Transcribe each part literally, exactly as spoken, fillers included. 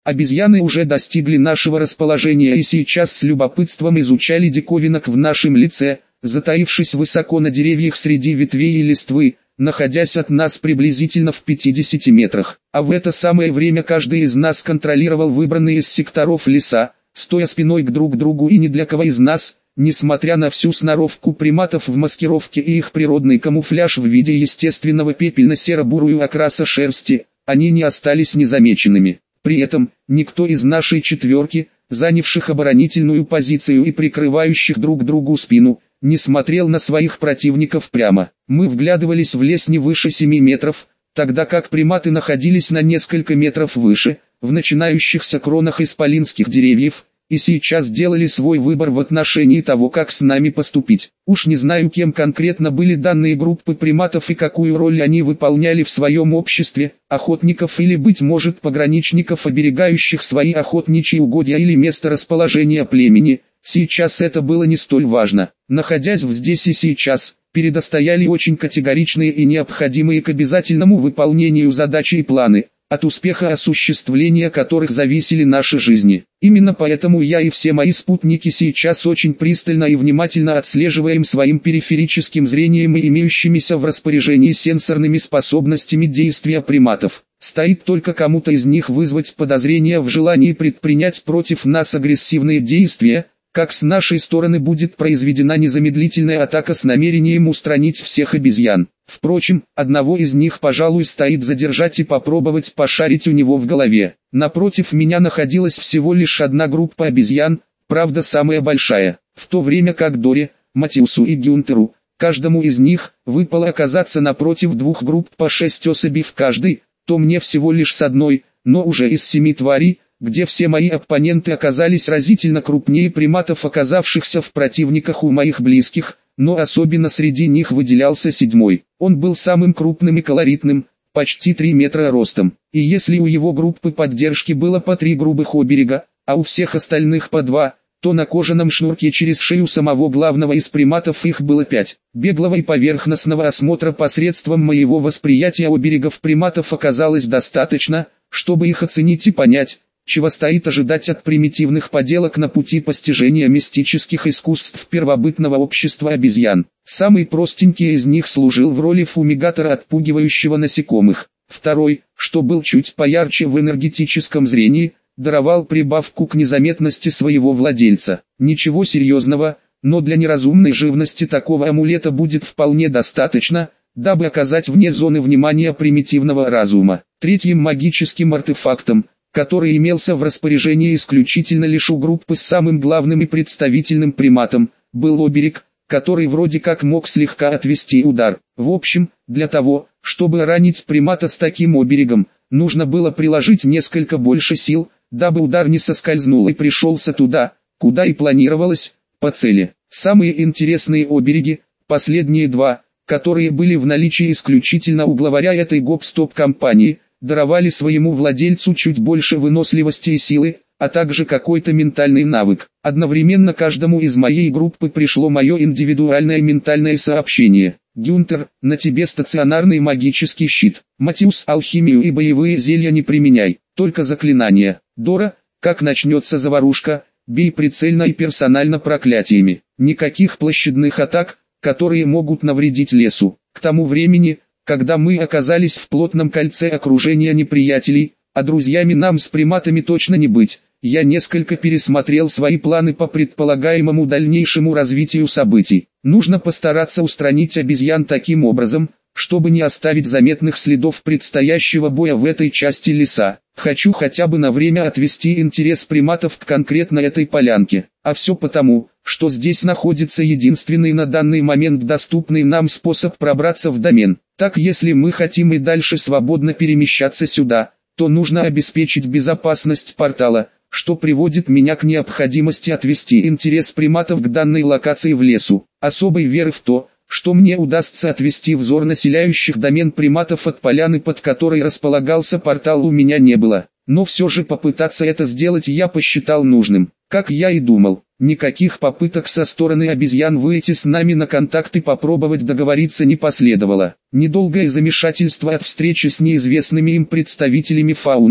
Обезьяны уже достигли нашего расположения и сейчас с любопытством изучали диковинок в нашем лице, затаившись высоко на деревьях среди ветвей и листвы, находясь от нас приблизительно в пятидесяти метрах. А в это самое время каждый из нас контролировал выбранные из секторов леса, стоя спиной к друг другу, и ни для кого из нас, несмотря на всю сноровку приматов в маскировке и их природный камуфляж в виде естественного пепельно-серо-бурую окраса шерсти, они не остались незамеченными. При этом, никто из нашей четверки, занявших оборонительную позицию и прикрывающих друг другу спину, не смотрел на своих противников прямо. Мы вглядывались в лес не выше семи метров, тогда как приматы находились на несколько метров выше, в начинающихся кронах исполинских деревьев, и сейчас делали свой выбор в отношении того, как с нами поступить. Уж не знаю, кем конкретно были данные группы приматов и какую роль они выполняли в своем обществе, охотников или, быть может, пограничников, оберегающих свои охотничьи угодья или место расположения племени. Сейчас это было не столь важно. Находясь в здесь и сейчас, передо стояли очень категоричные и необходимые к обязательному выполнению задачи и планы, от успеха осуществления которых зависели наши жизни. Именно поэтому я и все мои спутники сейчас очень пристально и внимательно отслеживаем своим периферическим зрением и имеющимися в распоряжении сенсорными способностями действия приматов. Стоит только кому-то из них вызвать подозрения в желании предпринять против нас агрессивные действия, как с нашей стороны будет произведена незамедлительная атака с намерением устранить всех обезьян. Впрочем, одного из них, пожалуй, стоит задержать и попробовать пошарить у него в голове. Напротив меня находилась всего лишь одна группа обезьян, правда самая большая, в то время как Доре, Матиусу и Гюнтеру, каждому из них, выпало оказаться напротив двух групп по шесть особей в каждой, то мне всего лишь с одной, но уже из семи тварей, где все мои оппоненты оказались разительно крупнее приматов, оказавшихся в противниках у моих близких, но особенно среди них выделялся седьмой. Он был самым крупным и колоритным, почти три метра ростом, и если у его группы поддержки было по три грубых оберега, а у всех остальных по два, то на кожаном шнурке через шею самого главного из приматов их было пять. Беглого и поверхностного осмотра посредством моего восприятия оберегов приматов оказалось достаточно, чтобы их оценить и понять, чего стоит ожидать от примитивных поделок на пути постижения мистических искусств первобытного общества обезьян. Самый простенький из них служил в роли фумигатора, отпугивающего насекомых. Второй, что был чуть поярче в энергетическом зрении, даровал прибавку к незаметности своего владельца. Ничего серьезного, но для неразумной живности такого амулета будет вполне достаточно, дабы оказать вне зоны внимания примитивного разума. Третьим магическим артефактом, который имелся в распоряжении исключительно лишь у группы с самым главным и представительным приматом, был оберег, который вроде как мог слегка отвести удар. В общем, для того, чтобы ранить примата с таким оберегом, нужно было приложить несколько больше сил, дабы удар не соскользнул и пришелся туда, куда и планировалось, по цели. Самые интересные обереги, последние два, которые были в наличии исключительно у главаря этой гоп-стоп-компании, даровали своему владельцу чуть больше выносливости и силы, а также какой-то ментальный навык. Одновременно каждому из моей группы пришло мое индивидуальное ментальное сообщение. Гюнтер, на тебе стационарный магический щит. Матиус, алхимию и боевые зелья не применяй, только заклинания. Дора, как начнется заварушка, бей прицельно и персонально проклятиями. Никаких площадных атак, которые могут навредить лесу. К тому времени, когда мы оказались в плотном кольце окружения неприятелей, а друзьями нам с приматами точно не быть, я несколько пересмотрел свои планы по предполагаемому дальнейшему развитию событий. Нужно постараться устранить обезьян таким образом, чтобы не оставить заметных следов предстоящего боя в этой части леса. Хочу хотя бы на время отвести интерес приматов к конкретно этой полянке. А все потому, что здесь находится единственный на данный момент доступный нам способ пробраться в домен. Так, если мы хотим и дальше свободно перемещаться сюда, то нужно обеспечить безопасность портала, что приводит меня к необходимости отвести интерес приматов к данной локации в лесу. Особой веры в то, что мне удастся отвести взор населяющих домен приматов от поляны, под которой располагался портал, у меня не было. Но все же попытаться это сделать я посчитал нужным. Как я и думал, никаких попыток со стороны обезьян выйти с нами на контакт и попробовать договориться не последовало. Недолгое замешательство от встречи с неизвестными им представителями фауны,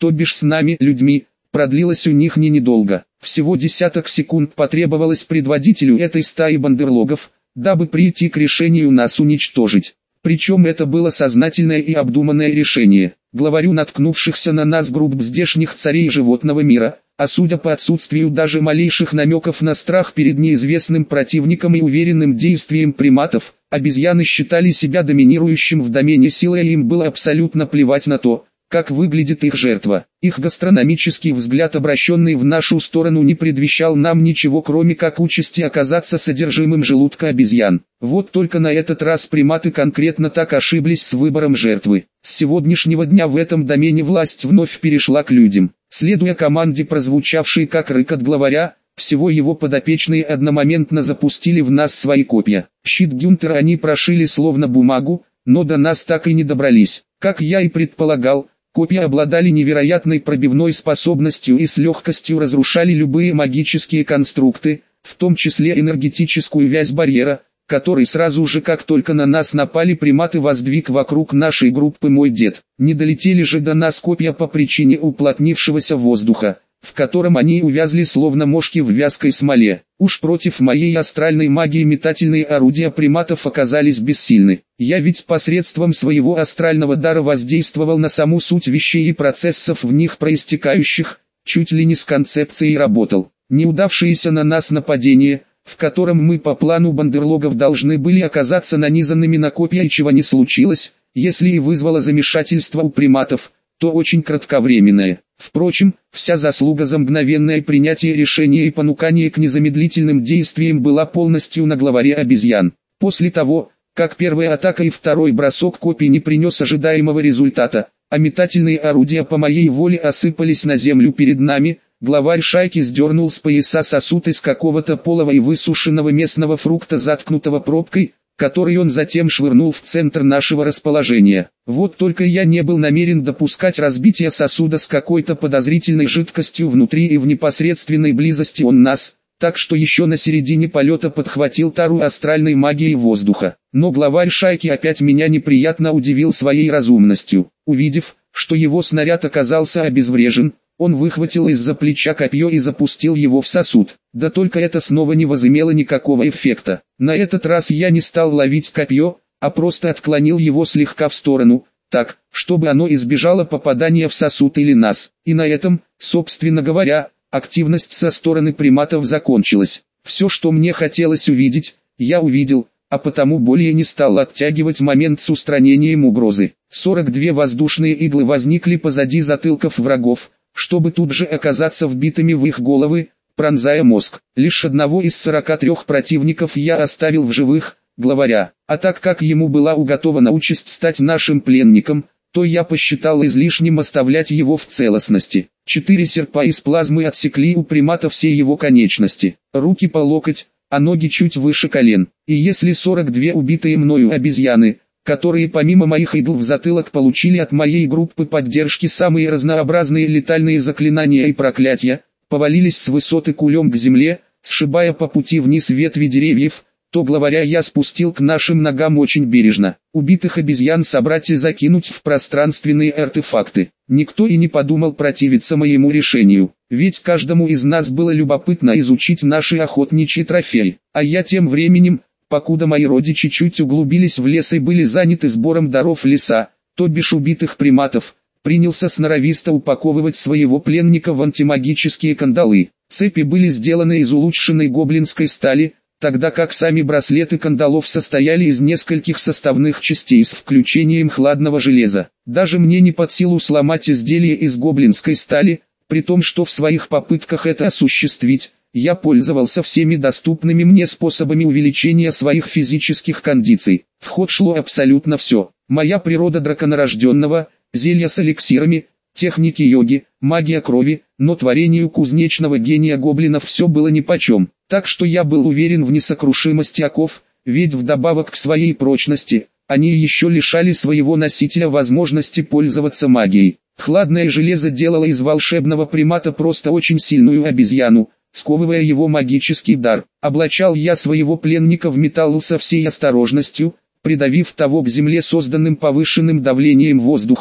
то бишь с нами, людьми, продлилось у них не недолго. Всего десяток секунд потребовалось предводителю этой стаи бандерлогов, дабы прийти к решению нас уничтожить. Причем это было сознательное и обдуманное решение. Главарю наткнувшихся на нас групп здешних царей животного мира, а судя по отсутствию даже малейших намеков на страх перед неизвестным противником и уверенным действием приматов, обезьяны считали себя доминирующим в домене силы, и им было абсолютно плевать на то, как выглядит их жертва. Их гастрономический взгляд, обращенный в нашу сторону, не предвещал нам ничего, кроме как участи оказаться содержимым желудка обезьян. Вот только на этот раз приматы конкретно так ошиблись с выбором жертвы. С сегодняшнего дня в этом домене власть вновь перешла к людям. Следуя команде, прозвучавшей как рык от главаря, всего его подопечные одномоментно запустили в нас свои копья. Щит Гюнтера они прошили словно бумагу, но до нас так и не добрались. Как я и предполагал, копья обладали невероятной пробивной способностью и с легкостью разрушали любые магические конструкты, в том числе энергетическую вязь барьера, который сразу же, как только на нас напали приматы, воздвиг вокруг нашей группы мой дед. Не долетели же до нас копья по причине уплотнившегося воздуха, в котором они увязли словно мошки в вязкой смоле. Уж против моей астральной магии метательные орудия приматов оказались бессильны. Я ведь посредством своего астрального дара воздействовал на саму суть вещей и процессов в них проистекающих, чуть ли не с концепцией работал. Неудавшееся на нас нападение, в котором мы по плану бандерлогов должны были оказаться нанизанными на копья, и чего не случилось, если и вызвало замешательство у приматов, то очень кратковременное. Впрочем, вся заслуга за мгновенное принятие решения и понукание к незамедлительным действиям была полностью на главаре обезьян. После того, как первая атака и второй бросок копий не принес ожидаемого результата, а метательные орудия по моей воле осыпались на землю перед нами, главарь шайки сдернул с пояса сосуд из какого-то полого и высушенного местного фрукта, заткнутого пробкой, который он затем швырнул в центр нашего расположения. Вот только я не был намерен допускать разбития сосуда с какой-то подозрительной жидкостью внутри и в непосредственной близости он нас, так что еще на середине полета подхватил тару астральной магии воздуха. Но главарь шайки опять меня неприятно удивил своей разумностью. Увидев, что его снаряд оказался обезврежен, он выхватил из-за плеча копье и запустил его в сосуд. Да только это снова не возымело никакого эффекта. На этот раз я не стал ловить копье, а просто отклонил его слегка в сторону, так, чтобы оно избежало попадания в сосуд или нас. И на этом, собственно говоря, активность со стороны приматов закончилась. Все, что мне хотелось увидеть, я увидел, а потому более не стал оттягивать момент с устранением угрозы. сорок две воздушные иглы возникли позади затылков врагов, чтобы тут же оказаться вбитыми в их головы, пронзая мозг. Лишь одного из сорока трёх противников я оставил в живых, главаря. А так как ему была уготована участь стать нашим пленником, то я посчитал излишним оставлять его в целостности. Четыре серпа из плазмы отсекли у примата все его конечности, руки по локоть, а ноги чуть выше колен. И если сорок две убитые мною обезьяны, которые помимо моих игл в затылок получили от моей группы поддержки самые разнообразные летальные заклинания и проклятия, повалились с высоты кулем к земле, сшибая по пути вниз ветви деревьев, то главаря я спустил к нашим ногам очень бережно. Убитых обезьян собрать и закинуть в пространственные артефакты. Никто и не подумал противиться моему решению, ведь каждому из нас было любопытно изучить наши охотничьи трофеи. А я тем временем, покуда мои родичи чуть углубились в лес и были заняты сбором даров леса, то бишь убитых приматов, принялся сноровисто упаковывать своего пленника в антимагические кандалы. Цепи были сделаны из улучшенной гоблинской стали, тогда как сами браслеты кандалов состояли из нескольких составных частей с включением хладного железа. Даже мне не под силу сломать изделие из гоблинской стали, при том, что в своих попытках это осуществить, я пользовался всеми доступными мне способами увеличения своих физических кондиций. В ход шло абсолютно все. Моя природа драконорожденного, зелья с эликсирами, техники йоги, магия крови, но творению кузнечного гения гоблинов все было нипочем. Так что я был уверен в несокрушимости оков, ведь вдобавок к своей прочности, они еще лишали своего носителя возможности пользоваться магией. Хладное железо делало из волшебного примата просто очень сильную обезьяну, сковывая его магический дар. Облачал я своего пленника в металл со всей осторожностью, придавив того к земле созданным повышенным давлением воздуха,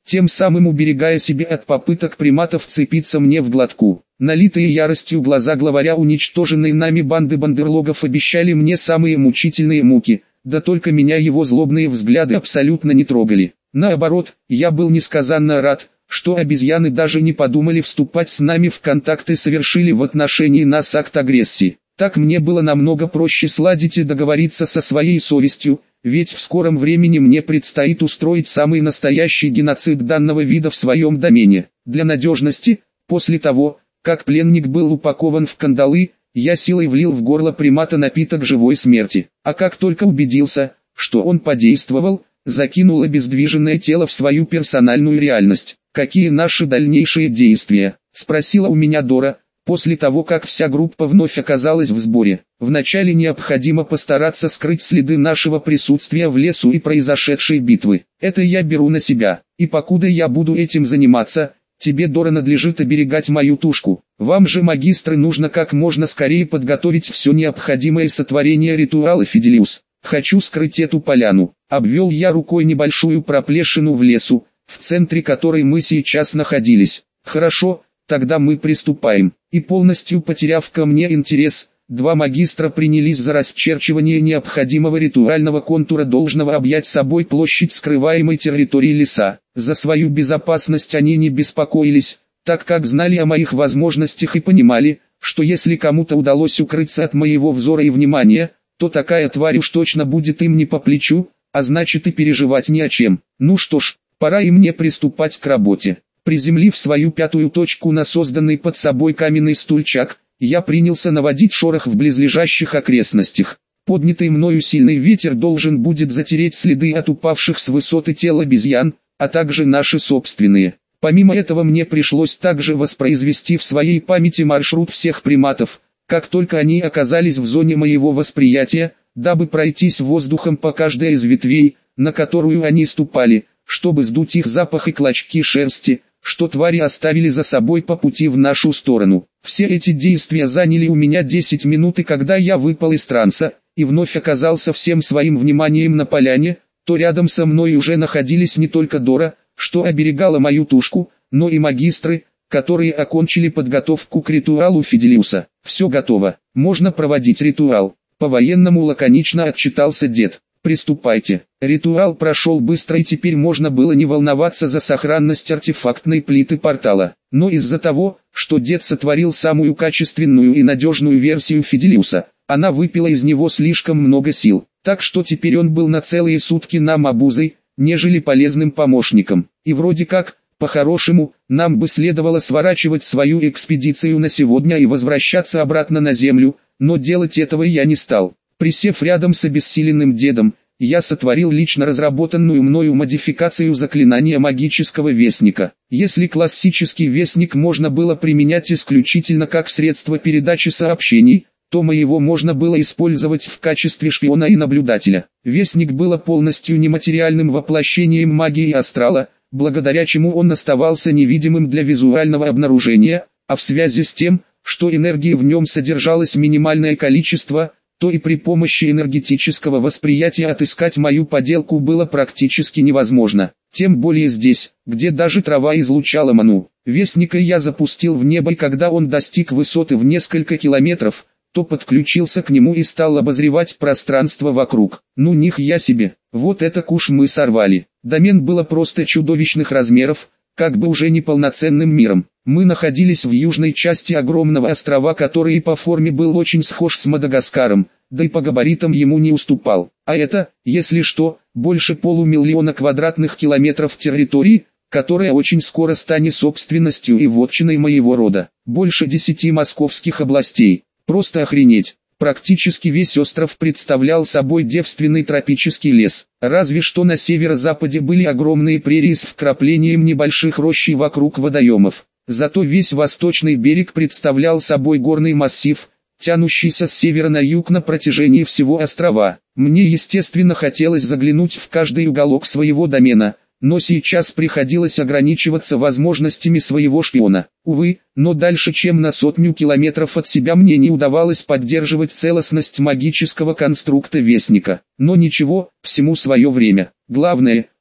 тем самым уберегая себя от попыток приматов вцепиться мне в глотку. Налитые яростью глаза главаря уничтоженной нами банды бандерлогов обещали мне самые мучительные муки, да только меня его злобные взгляды абсолютно не трогали. Наоборот, я был несказанно рад, что обезьяны даже не подумали вступать с нами в контакт и совершили в отношении нас акт агрессии. Так мне было намного проще сладить и договориться со своей совестью, ведь в скором времени мне предстоит устроить самый настоящий геноцид данного вида в своем домене. Для надежности, после того, как пленник был упакован в кандалы, я силой влил в горло примата напиток живой смерти. А как только убедился, что он подействовал, закинул обездвиженное тело в свою персональную реальность. «Какие наши дальнейшие действия?» – спросила у меня Дора, после того как вся группа вновь оказалась в сборе. «Вначале необходимо постараться скрыть следы нашего присутствия в лесу и произошедшей битвы. Это я беру на себя, и покуда я буду этим заниматься, тебе, Дора, надлежит оберегать мою тушку. Вам же, магистры, нужно как можно скорее подготовить все необходимое сотворение ритуала Фиделиус. Хочу скрыть эту поляну». Обвел я рукой небольшую проплешину в лесу, в центре которой мы сейчас находились. «Хорошо, тогда мы приступаем». И полностью потеряв ко мне интерес, два магистра принялись за расчерчивание необходимого ритуального контура, должного объять собой площадь скрываемой территории леса. За свою безопасность они не беспокоились, так как знали о моих возможностях и понимали, что если кому-то удалось укрыться от моего взора и внимания, то такая тварь уж точно будет им не по плечу, а значит и переживать не о чем. Ну что ж, пора и мне приступать к работе. Приземлив свою пятую точку на созданный под собой каменный стульчак, я принялся наводить шорох в близлежащих окрестностях. Поднятый мною сильный ветер должен будет затереть следы от упавших с высоты тел обезьян, а также наши собственные. Помимо этого мне пришлось также воспроизвести в своей памяти маршрут всех приматов, как только они оказались в зоне моего восприятия, дабы пройтись воздухом по каждой из ветвей, на которую они ступали, чтобы сдуть их запах и клочки шерсти, что твари оставили за собой по пути в нашу сторону. Все эти действия заняли у меня десять минут, и когда я выпал из транса, и вновь оказался всем своим вниманием на поляне, то рядом со мной уже находились не только Дора, что оберегала мою тушку, но и магистры, которые окончили подготовку к ритуалу Фиделиуса. «Все готово, можно проводить ритуал», — по-военному лаконично отчитался дед. «Приступайте». Ритуал прошел быстро, и теперь можно было не волноваться за сохранность артефактной плиты портала. Но из-за того, что дед сотворил самую качественную и надежную версию Фиделиуса, она выпила из него слишком много сил, так что теперь он был на целые сутки нам обузой, нежели полезным помощником. И вроде как, по-хорошему, нам бы следовало сворачивать свою экспедицию на сегодня и возвращаться обратно на землю, но делать этого я не стал. Присев рядом с обессиленным дедом, я сотворил лично разработанную мною модификацию заклинания магического вестника. Если классический вестник можно было применять исключительно как средство передачи сообщений, то моего можно было использовать в качестве шпиона и наблюдателя. Вестник было полностью нематериальным воплощением магии астрала, благодаря чему он оставался невидимым для визуального обнаружения, а в связи с тем, что энергии в нем содержалось минимальное количество, то и при помощи энергетического восприятия отыскать мою поделку было практически невозможно. Тем более здесь, где даже трава излучала ману. Вестника я запустил в небо, и когда он достиг высоты в несколько километров, то подключился к нему и стал обозревать пространство вокруг. Ну нихуя себе, вот это куш мы сорвали. Домен было просто чудовищных размеров, как бы уже не полноценным миром. Мы находились в южной части огромного острова, который и по форме был очень схож с Мадагаскаром, да и по габаритам ему не уступал. А это, если что, больше полумиллиона квадратных километров территории, которая очень скоро станет собственностью и вотчиной моего рода. Больше десяти московских областей. Просто охренеть. Практически весь остров представлял собой девственный тропический лес. Разве что на северо-западе были огромные прерии с вкраплением небольших рощей вокруг водоемов. Зато весь восточный берег представлял собой горный массив, тянущийся с севера на юг на протяжении всего острова. Мне естественно хотелось заглянуть в каждый уголок своего домена, но сейчас приходилось ограничиваться возможностями своего шпиона. Увы, но дальше чем на сотню километров от себя мне не удавалось поддерживать целостность магического конструкта Вестника. Но ничего, всему свое время. Главное,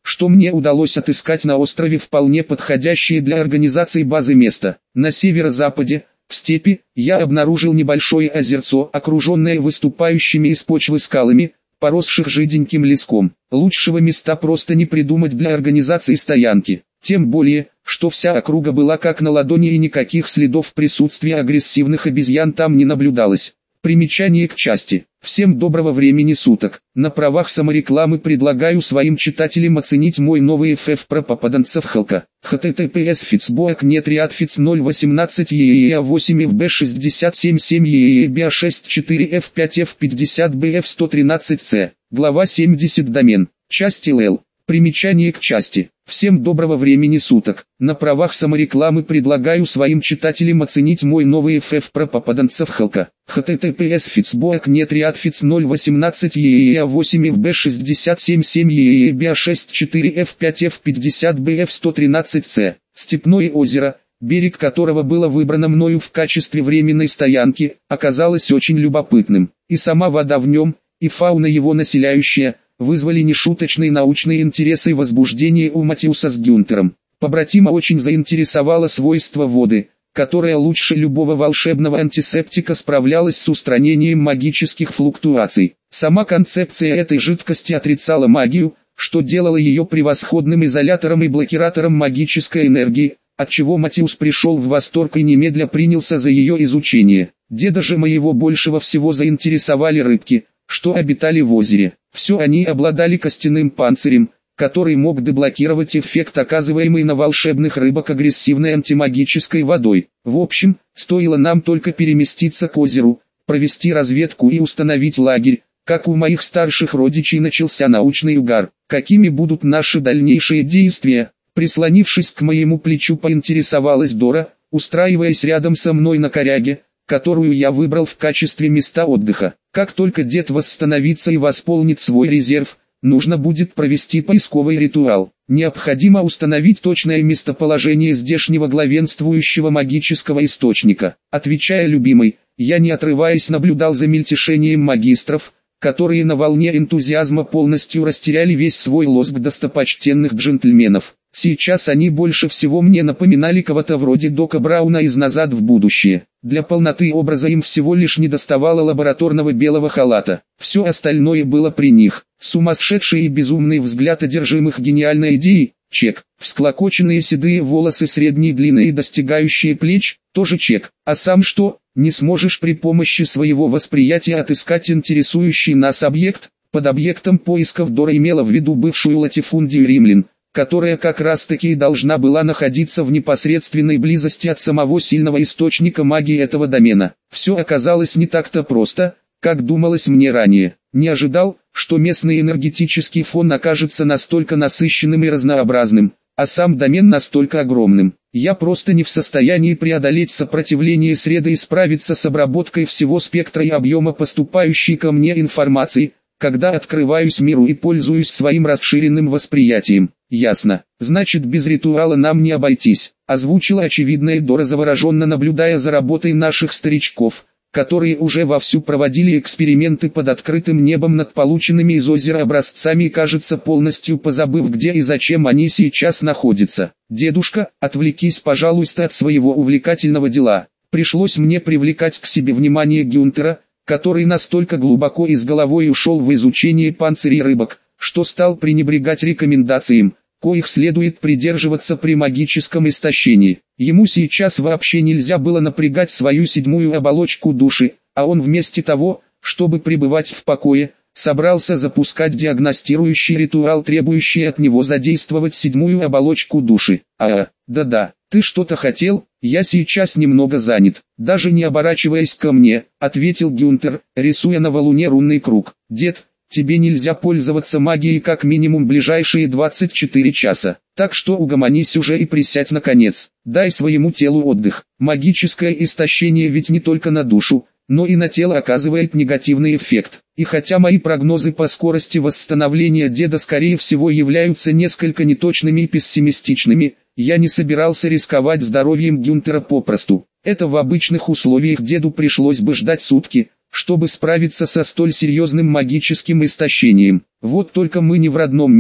что мне удалось отыскать на острове вполне подходящее для организации базы место. На северо-западе, в степи, я обнаружил небольшое озерцо, окруженное выступающими из почвы скалами, поросших жиденьким леском. Лучшего места просто не придумать для организации стоянки. Тем более, что вся округа была как на ладони и никаких следов присутствия агрессивных обезьян там не наблюдалось. Примечание к части. Всем доброго времени суток. На правах саморекламы предлагаю своим читателям оценить мой новый эф эф про попаданцев Халка. https фицбоек нет риадфиц ноль восемнадцать ееа восемь эф бэ шестьдесят семь семь ееа би шесть четыре эф пять эф пятьдесят бэ эф сто тринадцать цэ. Глава семьдесят домен. Часть эл эл. Примечание к части. Всем доброго времени суток. На правах саморекламы предлагаю своим читателям оценить мой новый эф эф про попаданцев Халка. https фицбоек нет риадфиц ноль восемнадцать ееа восемь эф бэ шестьдесят семь семь ееа би шесть четыре эф пять эф пятьдесят бэ эф сто тринадцать цэ. Степное озеро, берег которого было выбрано мною в качестве временной стоянки, оказалось очень любопытным. И сама вода в нем, и фауна его населяющая, вызвали нешуточный научный интерес и возбуждение у Матиуса с Гюнтером. Побратима очень заинтересовало свойство воды, которая лучше любого волшебного антисептика справлялась с устранением магических флуктуаций. Сама концепция этой жидкости отрицала магию, что делало ее превосходным изолятором и блокиратором магической энергии, отчего Матиус пришел в восторг и немедля принялся за ее изучение. Деда же моего большего всего заинтересовали рыбки, что обитали в озере. Все они обладали костяным панцирем, который мог деблокировать эффект, оказываемый на волшебных рыбок агрессивной антимагической водой. В общем, стоило нам только переместиться к озеру, провести разведку и установить лагерь, как у моих старших родичей начался научный угар. Какими будут наши дальнейшие действия? Прислонившись к моему плечу, поинтересовалась Дора, устраиваясь рядом со мной на коряге, которую я выбрал в качестве места отдыха. Как только дед восстановится и восполнит свой резерв, нужно будет провести поисковый ритуал. Необходимо установить точное местоположение здешнего главенствующего магического источника. Отвечая любимой, я не отрываясь наблюдал за мельтешением магистров, которые на волне энтузиазма полностью растеряли весь свой лоск достопочтенных джентльменов. Сейчас они больше всего мне напоминали кого-то вроде Дока Брауна из «Назад в будущее». Для полноты образа им всего лишь недоставало лабораторного белого халата. Все остальное было при них. Сумасшедший и безумный взгляд одержимых гениальной идеей – чек. Всклокоченные седые волосы средней длины и достигающие плеч – тоже чек. А сам что? Не сможешь при помощи своего восприятия отыскать интересующий нас объект? Под объектом поисков Дора имела в виду бывшую латифундию римлян, которая как раз таки и должна была находиться в непосредственной близости от самого сильного источника магии этого домена. Все оказалось не так-то просто, как думалось мне ранее. Не ожидал, что местный энергетический фон окажется настолько насыщенным и разнообразным, а сам домен настолько огромным. Я просто не в состоянии преодолеть сопротивление среды и справиться с обработкой всего спектра и объема поступающей ко мне информации, когда открываюсь миру и пользуюсь своим расширенным восприятием. Ясно, значит без ритуала нам не обойтись, озвучила очевидное Дора, завороженно наблюдая за работой наших старичков, которые уже вовсю проводили эксперименты под открытым небом над полученными из озера образцами и, кажется, полностью позабыв, где и зачем они сейчас находятся. Дедушка, отвлекись, пожалуйста, от своего увлекательного дела. Пришлось мне привлекать к себе внимание Гюнтера, который настолько глубоко и с головой ушел в изучение панцирей рыбок, что стал пренебрегать рекомендациям, коих следует придерживаться при магическом истощении. Ему сейчас вообще нельзя было напрягать свою седьмую оболочку души, а он вместо того, чтобы пребывать в покое, собрался запускать диагностирующий ритуал, требующий от него задействовать седьмую оболочку души. А, да-да, ты что-то хотел? Я сейчас немного занят. Даже не оборачиваясь ко мне, ответил Гюнтер, рисуя на валуне рунный круг. Дед, тебе нельзя пользоваться магией как минимум ближайшие двадцать четыре часа. Так что угомонись уже и присядь наконец. Дай своему телу отдых. Магическое истощение ведь не только на душу, но и на тело оказывает негативный эффект. И хотя мои прогнозы по скорости восстановления деда скорее всего являются несколько неточными и пессимистичными, я не собирался рисковать здоровьем Гюнтера попросту. Это в обычных условиях деду пришлось бы ждать сутки, чтобы справиться со столь серьезным магическим истощением. Вот только мы не в родном мире,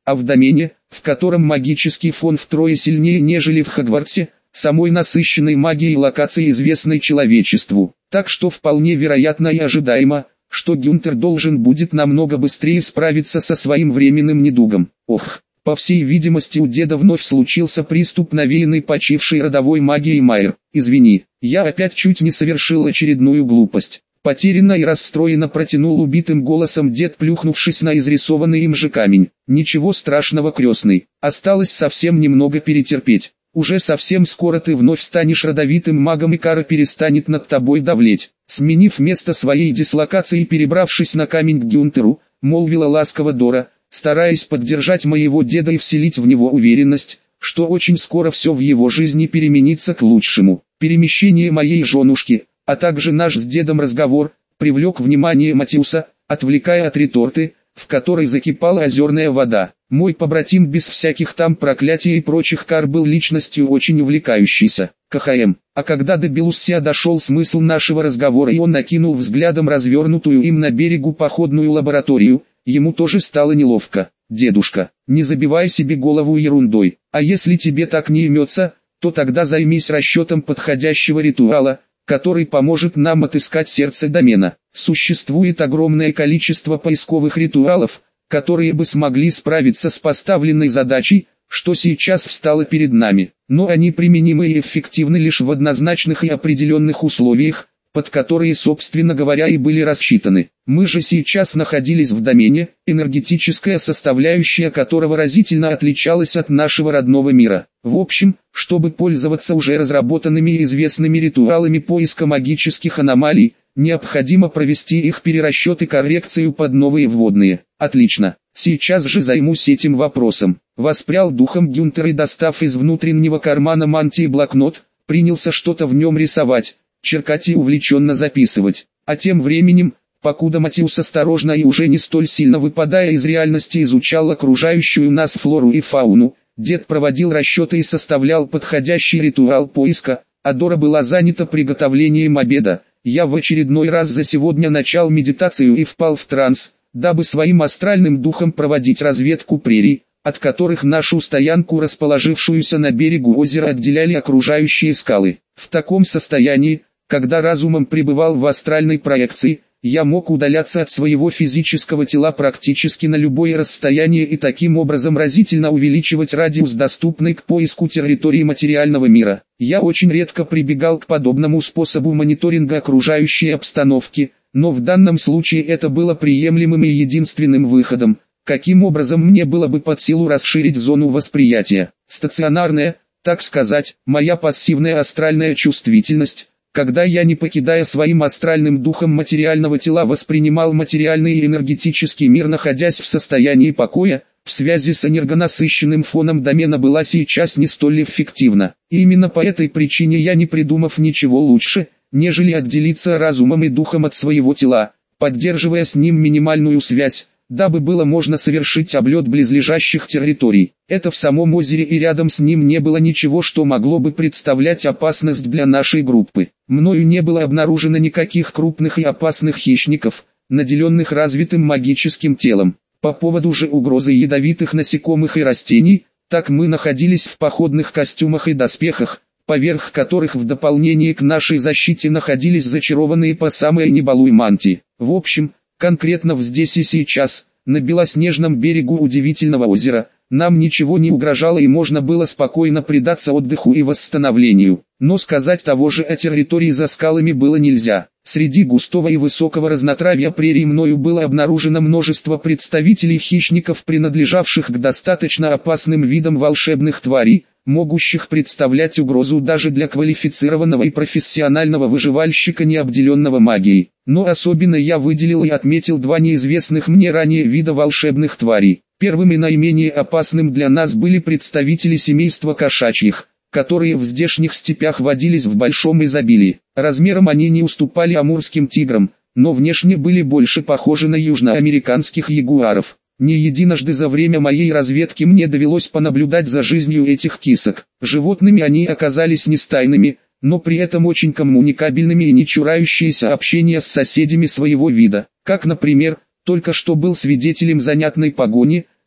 а в домене, в котором магический фон втрое сильнее, нежели в Хогвартсе, самой насыщенной магией локации, известной человечеству. Так что вполне вероятно и ожидаемо, что Гюнтер должен будет намного быстрее справиться со своим временным недугом. Ох, по всей видимости у деда вновь случился приступ навеянной почившей родовой магией Майер. Извини, я опять чуть не совершил очередную глупость. Потерянно и расстроенно протянул убитым голосом дед, плюхнувшись на изрисованный им же камень. Ничего страшного, крестный, осталось совсем немного перетерпеть. Уже совсем скоро ты вновь станешь родовитым магом и кара перестанет над тобой давлеть. Сменив место своей дислокации и перебравшись на камень к Гюнтеру, молвила ласково Дора, стараясь поддержать моего деда и вселить в него уверенность, что очень скоро все в его жизни переменится к лучшему. Перемещение моей женушки, а также наш с дедом разговор, привлек внимание Матиуса, отвлекая от реторты, в которой закипала озерная вода. Мой побратим без всяких там проклятий и прочих кар был личностью очень увлекающейся. КХМ. А когда до Белусия дошел смысл нашего разговора и он накинул взглядом развернутую им на берегу походную лабораторию, ему тоже стало неловко. Дедушка, не забивай себе голову ерундой, а если тебе так не имется, то тогда займись расчетом подходящего ритуала, который поможет нам отыскать сердце домена. Существует огромное количество поисковых ритуалов, которые бы смогли справиться с поставленной задачей, что сейчас встало перед нами, но они применимы и эффективны лишь в однозначных и определенных условиях, под которые, собственно говоря, и были рассчитаны. Мы же сейчас находились в домене, энергетическая составляющая которого разительно отличалась от нашего родного мира. В общем, чтобы пользоваться уже разработанными и известными ритуалами поиска магических аномалий, необходимо провести их перерасчет и коррекцию под новые вводные. Отлично, сейчас же займусь этим вопросом. Воспрял духом Гюнтер и, достав из внутреннего кармана мантии блокнот, принялся что-то в нем рисовать, черкать и увлеченно записывать. А тем временем, покуда Матиус осторожно и уже не столь сильно выпадая из реальности изучал окружающую нас флору и фауну, дед проводил расчеты и составлял подходящий ритуал поиска, а Дора была занята приготовлением обеда. Я в очередной раз за сегодня начал медитацию и впал в транс, дабы своим астральным духом проводить разведку прерий, от которых нашу стоянку, расположившуюся на берегу озера, отделяли окружающие скалы. В таком состоянии, когда разумом пребывал в астральной проекции, я мог удаляться от своего физического тела практически на любое расстояние и таким образом разительно увеличивать радиус доступной к поиску территории материального мира. Я очень редко прибегал к подобному способу мониторинга окружающей обстановки, но в данном случае это было приемлемым и единственным выходом, каким образом мне было бы под силу расширить зону восприятия. Стационарная, так сказать, моя пассивная астральная чувствительность, когда я, не покидая своим астральным духом материального тела, воспринимал материальный и энергетический мир, находясь в состоянии покоя, в связи с энергонасыщенным фоном домена, была сейчас не столь эффективна. И именно по этой причине я, не придумав ничего лучше, нежели отделиться разумом и духом от своего тела, поддерживая с ним минимальную связь, дабы было можно совершить облет близлежащих территорий. Это в самом озере и рядом с ним не было ничего, что могло бы представлять опасность для нашей группы. Мною не было обнаружено никаких крупных и опасных хищников, наделенных развитым магическим телом. По поводу же угрозы ядовитых насекомых и растений, так мы находились в походных костюмах и доспехах, поверх которых в дополнение к нашей защите находились зачарованные по самое не балуй мантии. В общем, конкретно здесь и сейчас, на белоснежном берегу удивительного озера, нам ничего не угрожало и можно было спокойно предаться отдыху и восстановлению. Но сказать того же о территории за скалами было нельзя. Среди густого и высокого разнотравья прерий мною было обнаружено множество представителей хищников, принадлежавших к достаточно опасным видам волшебных тварей, могущих представлять угрозу даже для квалифицированного и профессионального выживальщика, не обделенного магией. Но особенно я выделил и отметил два неизвестных мне ранее вида волшебных тварей. Первым и наименее опасным для нас были представители семейства кошачьих, которые в здешних степях водились в большом изобилии. Размером они не уступали амурским тиграм, но внешне были больше похожи на южноамериканских ягуаров. Не единожды за время моей разведки мне довелось понаблюдать за жизнью этих кисок. Животными они оказались не стайными, но при этом очень коммуникабельными и не чурающиеся общения с соседями своего вида. Как, например, только что был свидетелем занятной погони,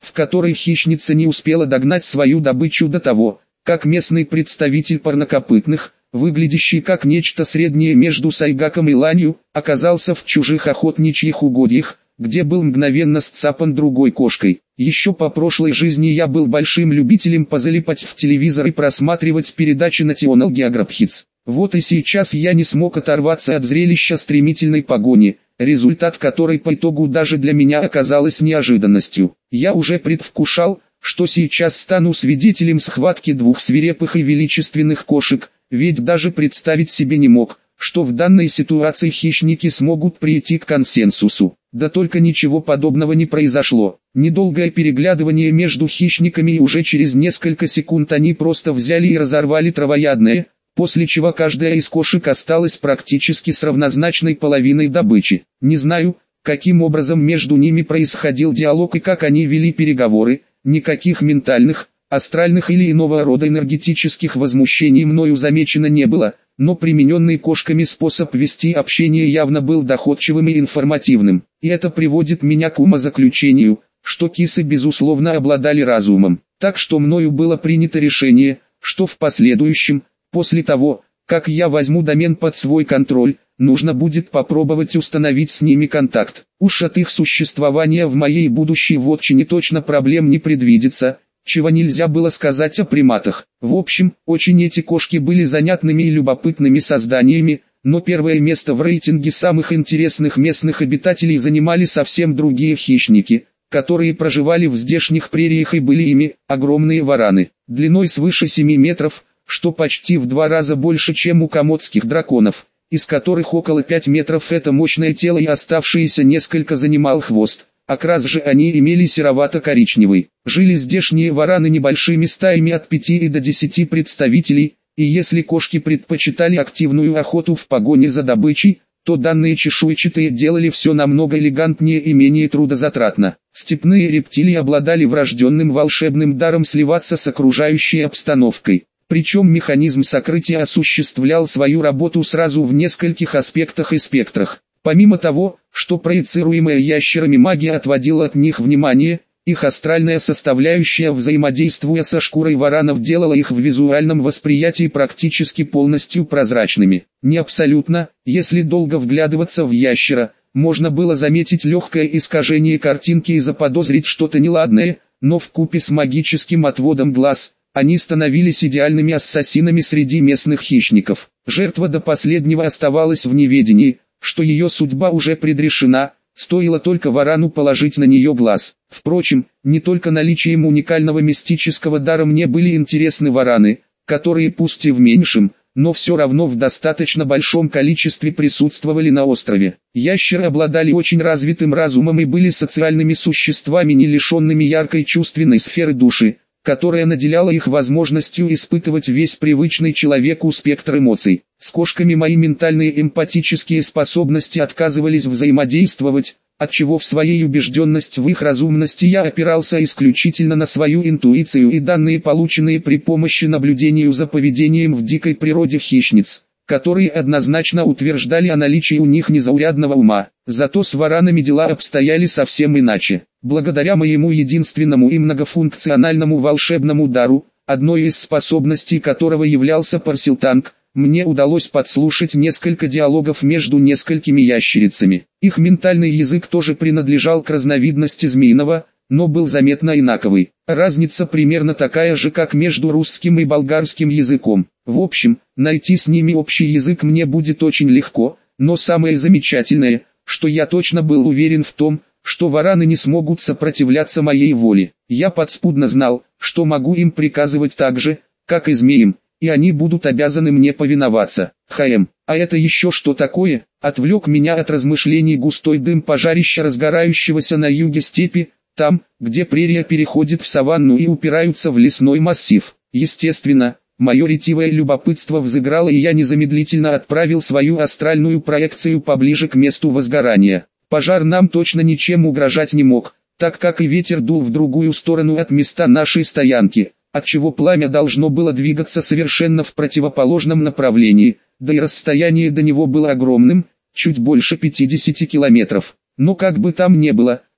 в которой хищница не успела догнать свою добычу до того, как местный представитель парнокопытных, выглядящий как нечто среднее между сайгаком и ланью, оказался в чужих охотничьих угодьях, где был мгновенно сцапан другой кошкой. Еще по прошлой жизни я был большим любителем позалипать в телевизор и просматривать передачи National Geographic. Вот и сейчас я не смог оторваться от зрелища стремительной погони, результат которой по итогу даже для меня оказалась неожиданностью. Я уже предвкушал, что сейчас стану свидетелем схватки двух свирепых и величественных кошек, ведь даже представить себе не мог, что в данной ситуации хищники смогут прийти к консенсусу. Да только ничего подобного не произошло. Недолгое переглядывание между хищниками, и уже через несколько секунд они просто взяли и разорвали травоядное, после чего каждая из кошек осталась практически с равнозначной половиной добычи. Не знаю, каким образом между ними происходил диалог и как они вели переговоры, никаких ментальных, астральных или иного рода энергетических возмущений мною замечено не было, но примененный кошками способ вести общение явно был доходчивым и информативным. И это приводит меня к умозаключению, что кисы безусловно обладали разумом. Так что мною было принято решение, что в последующем, после того, как я возьму домен под свой контроль, нужно будет попробовать установить с ними контакт. Уж от их существования в моей будущей вотчине точно проблем не предвидится, чего нельзя было сказать о приматах. В общем, очень эти кошки были занятными и любопытными созданиями, но первое место в рейтинге самых интересных местных обитателей занимали совсем другие хищники, которые проживали в здешних прериях и были ими огромные вараны, длиной свыше семи метров, что почти в два раза больше, чем у комодских драконов, из которых около пяти метров это мощное тело и оставшиеся несколько занимал хвост. Окрас же они имели серовато-коричневый. Жили здешние вараны небольшими стаями от пяти и до десяти представителей, и если кошки предпочитали активную охоту в погоне за добычей, то данные чешуйчатые делали все намного элегантнее и менее трудозатратно. Степные рептилии обладали врожденным волшебным даром сливаться с окружающей обстановкой. Причем механизм сокрытия осуществлял свою работу сразу в нескольких аспектах и спектрах. Помимо того, что проецируемая ящерами магия отводила от них внимание, их астральная составляющая, взаимодействуя со шкурой варанов, делала их в визуальном восприятии практически полностью прозрачными. Не абсолютно, если долго вглядываться в ящера, можно было заметить легкое искажение картинки и заподозрить что-то неладное, но вкупе с магическим отводом глаз, они становились идеальными ассасинами среди местных хищников. Жертва до последнего оставалась в неведении, что ее судьба уже предрешена, стоило только варану положить на нее глаз. Впрочем, не только наличием уникального мистического дара мне были интересны вараны, которые пусть и в меньшем, но все равно в достаточно большом количестве присутствовали на острове. Ящеры обладали очень развитым разумом и были социальными существами, не лишенными яркой чувственной сферы души, которая наделяла их возможностью испытывать весь привычный человеку спектр эмоций. С кошками мои ментальные эмпатические способности отказывались взаимодействовать, отчего в своей убежденности в их разумности я опирался исключительно на свою интуицию и данные, полученные при помощи наблюдения за поведением в дикой природе хищниц, которые однозначно утверждали о наличии у них незаурядного ума. Зато с варанами дела обстояли совсем иначе. Благодаря моему единственному и многофункциональному волшебному дару, одной из способностей которого являлся парсилтанг, мне удалось подслушать несколько диалогов между несколькими ящерицами. Их ментальный язык тоже принадлежал к разновидности змеиного, но был заметно инаковый. Разница примерно такая же, как между русским и болгарским языком. В общем, найти с ними общий язык мне будет очень легко, но самое замечательное, что я точно был уверен в том, что вараны не смогут сопротивляться моей воле. Я подспудно знал, что могу им приказывать так же, как и змеям, и они будут обязаны мне повиноваться. Хм, а это еще что такое? Отвлек меня от размышлений густой дым пожарища, разгорающегося на юге степи, там, где прерия переходит в саванну и упираются в лесной массив. Естественно, мое ретивое любопытство взыграло, и я незамедлительно отправил свою астральную проекцию поближе к месту возгорания. Пожар нам точно ничем угрожать не мог, так как и ветер дул в другую сторону от места нашей стоянки, отчего пламя должно было двигаться совершенно в противоположном направлении, да и расстояние до него было огромным, чуть больше пятидесяти километров. Но как бы там ни было,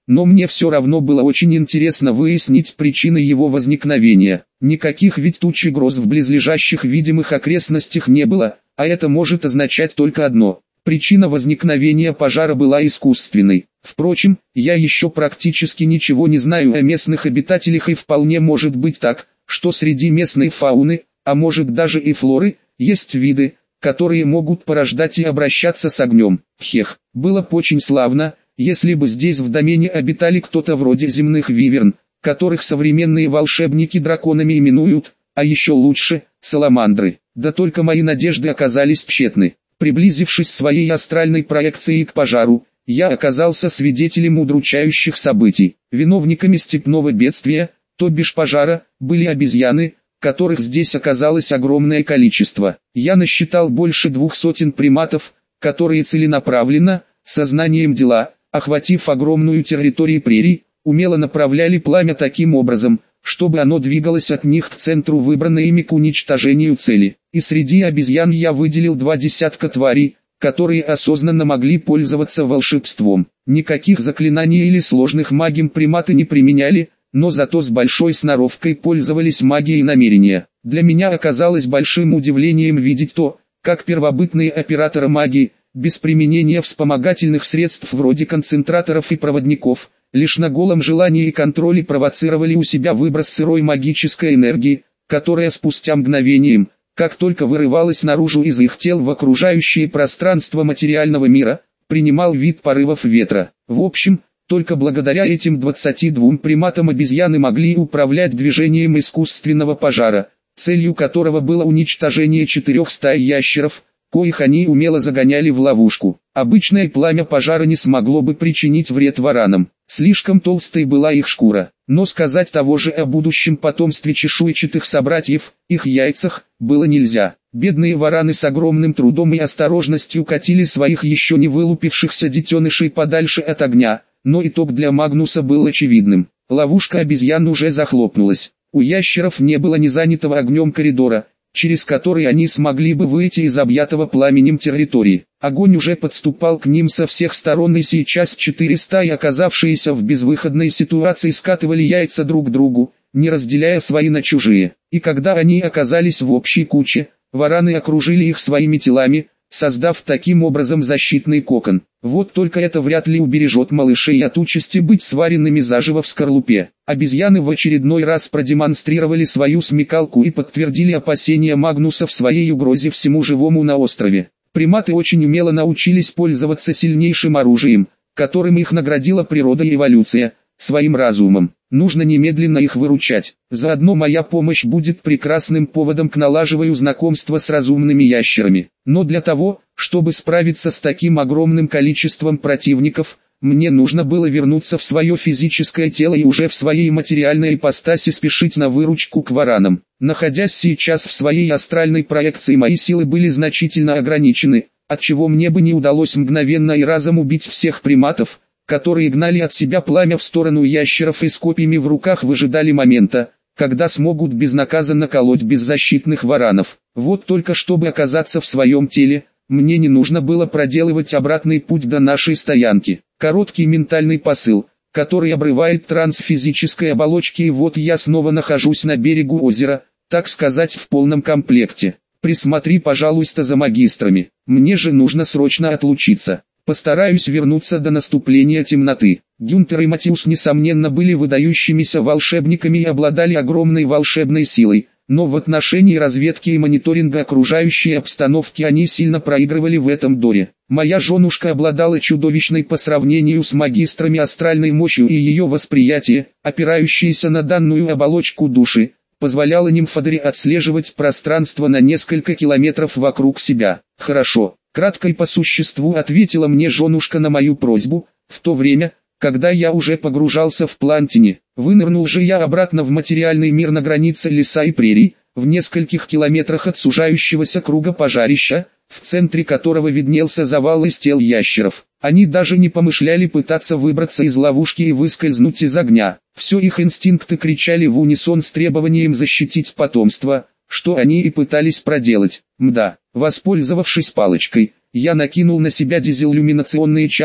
но мне все равно было очень интересно выяснить причины его возникновения. Никаких ведь туч и гроз в близлежащих видимых окрестностях не было, а это может означать только одно. Причина возникновения пожара была искусственной. Впрочем, я еще практически ничего не знаю о местных обитателях, и вполне может быть так, что среди местной фауны, а может даже и флоры, есть виды, которые могут порождать и обращаться с огнем. Хех, было бы очень славно, если бы здесь в домене обитали кто-то вроде земных виверн, которых современные волшебники драконами именуют, а еще лучше, саламандры. Да только мои надежды оказались тщетны. Приблизившись своей астральной проекцией к пожару, я оказался свидетелем удручающих событий. Виновниками степного бедствия, то бишь пожара, были обезьяны, которых здесь оказалось огромное количество. Я насчитал больше двух сотен приматов, которые целенаправленно, сознанием дела, охватив огромную территорию прерий, умело направляли пламя таким образом, чтобы оно двигалось от них к центру выбранной ими к уничтожению цели. И среди обезьян я выделил два десятка тварей, которые осознанно могли пользоваться волшебством. Никаких заклинаний или сложных магий приматы не применяли, но зато с большой сноровкой пользовались магией намерения. Для меня оказалось большим удивлением видеть то, как первобытные операторы магии, без применения вспомогательных средств вроде концентраторов и проводников, лишь на голом желании и контроле провоцировали у себя выброс сырой магической энергии, которая спустя мгновением, как только вырывалась наружу из их тел в окружающее пространство материального мира, принимал вид порывов ветра. В общем, только благодаря этим двадцати двум приматам обезьяны могли управлять движением искусственного пожара, целью которого было уничтожение четырех стай ящеров, коих они умело загоняли в ловушку. Обычное пламя пожара не смогло бы причинить вред варанам, слишком толстой была их шкура, но сказать того же о будущем потомстве чешуйчатых собратьев, их яйцах, было нельзя. Бедные вараны с огромным трудом и осторожностью катили своих еще не вылупившихся детенышей подальше от огня, но итог для Магнуса был очевидным. Ловушка обезьян уже захлопнулась. У ящеров не было ни занятого огнем коридора, через который они смогли бы выйти из объятого пламенем территории. Огонь уже подступал к ним со всех сторон, и сейчас четыре стаи, оказавшиеся в безвыходной ситуации, скатывали яйца друг к другу, не разделяя свои на чужие. И когда они оказались в общей куче, вараны окружили их своими телами, создав таким образом защитный кокон. Вот только это вряд ли убережет малышей от участи быть сваренными заживо в скорлупе. Обезьяны в очередной раз продемонстрировали свою смекалку и подтвердили опасения Магнуса в своей угрозе всему живому на острове. Приматы очень умело научились пользоваться сильнейшим оружием, которым их наградила природа и эволюция, своим разумом. Нужно немедленно их выручать. Заодно моя помощь будет прекрасным поводом к налаживанию знакомства с разумными ящерами. Но для того, чтобы справиться с таким огромным количеством противников, мне нужно было вернуться в свое физическое тело и уже в своей материальной ипостаси спешить на выручку к варанам. Находясь сейчас в своей астральной проекции, мои силы были значительно ограничены, отчего мне бы не удалось мгновенно и разом убить всех приматов, которые гнали от себя пламя в сторону ящеров и с копьями в руках выжидали момента, когда смогут безнаказанно колоть беззащитных варанов. Вот только чтобы оказаться в своем теле, мне не нужно было проделывать обратный путь до нашей стоянки. Короткий ментальный посыл, который обрывает транс физической оболочки, и вот я снова нахожусь на берегу озера, так сказать, в полном комплекте. Присмотри, пожалуйста, за магистрами, мне же нужно срочно отлучиться. Постараюсь вернуться до наступления темноты. Гюнтер и Матиус несомненно были выдающимися волшебниками и обладали огромной волшебной силой, но в отношении разведки и мониторинга окружающей обстановки они сильно проигрывали в этом доре. Моя женушка обладала чудовищной по сравнению с магистрами астральной мощью, и ее восприятие, опирающееся на данную оболочку души, позволяло нимфодоре отслеживать пространство на несколько километров вокруг себя. Хорошо. Кратко и по существу ответила мне женушка на мою просьбу, в то время, когда я уже погружался в плантине. Вынырнул же я обратно в материальный мир на границе леса и прерий, в нескольких километрах от сужающегося круга пожарища, в центре которого виднелся завал из тел ящеров. Они даже не помышляли пытаться выбраться из ловушки и выскользнуть из огня. Все их инстинкты кричали в унисон с требованием защитить потомство, что они и пытались проделать. Мда, воспользовавшись палочкой, я накинул на себя дезиллюминационные чары,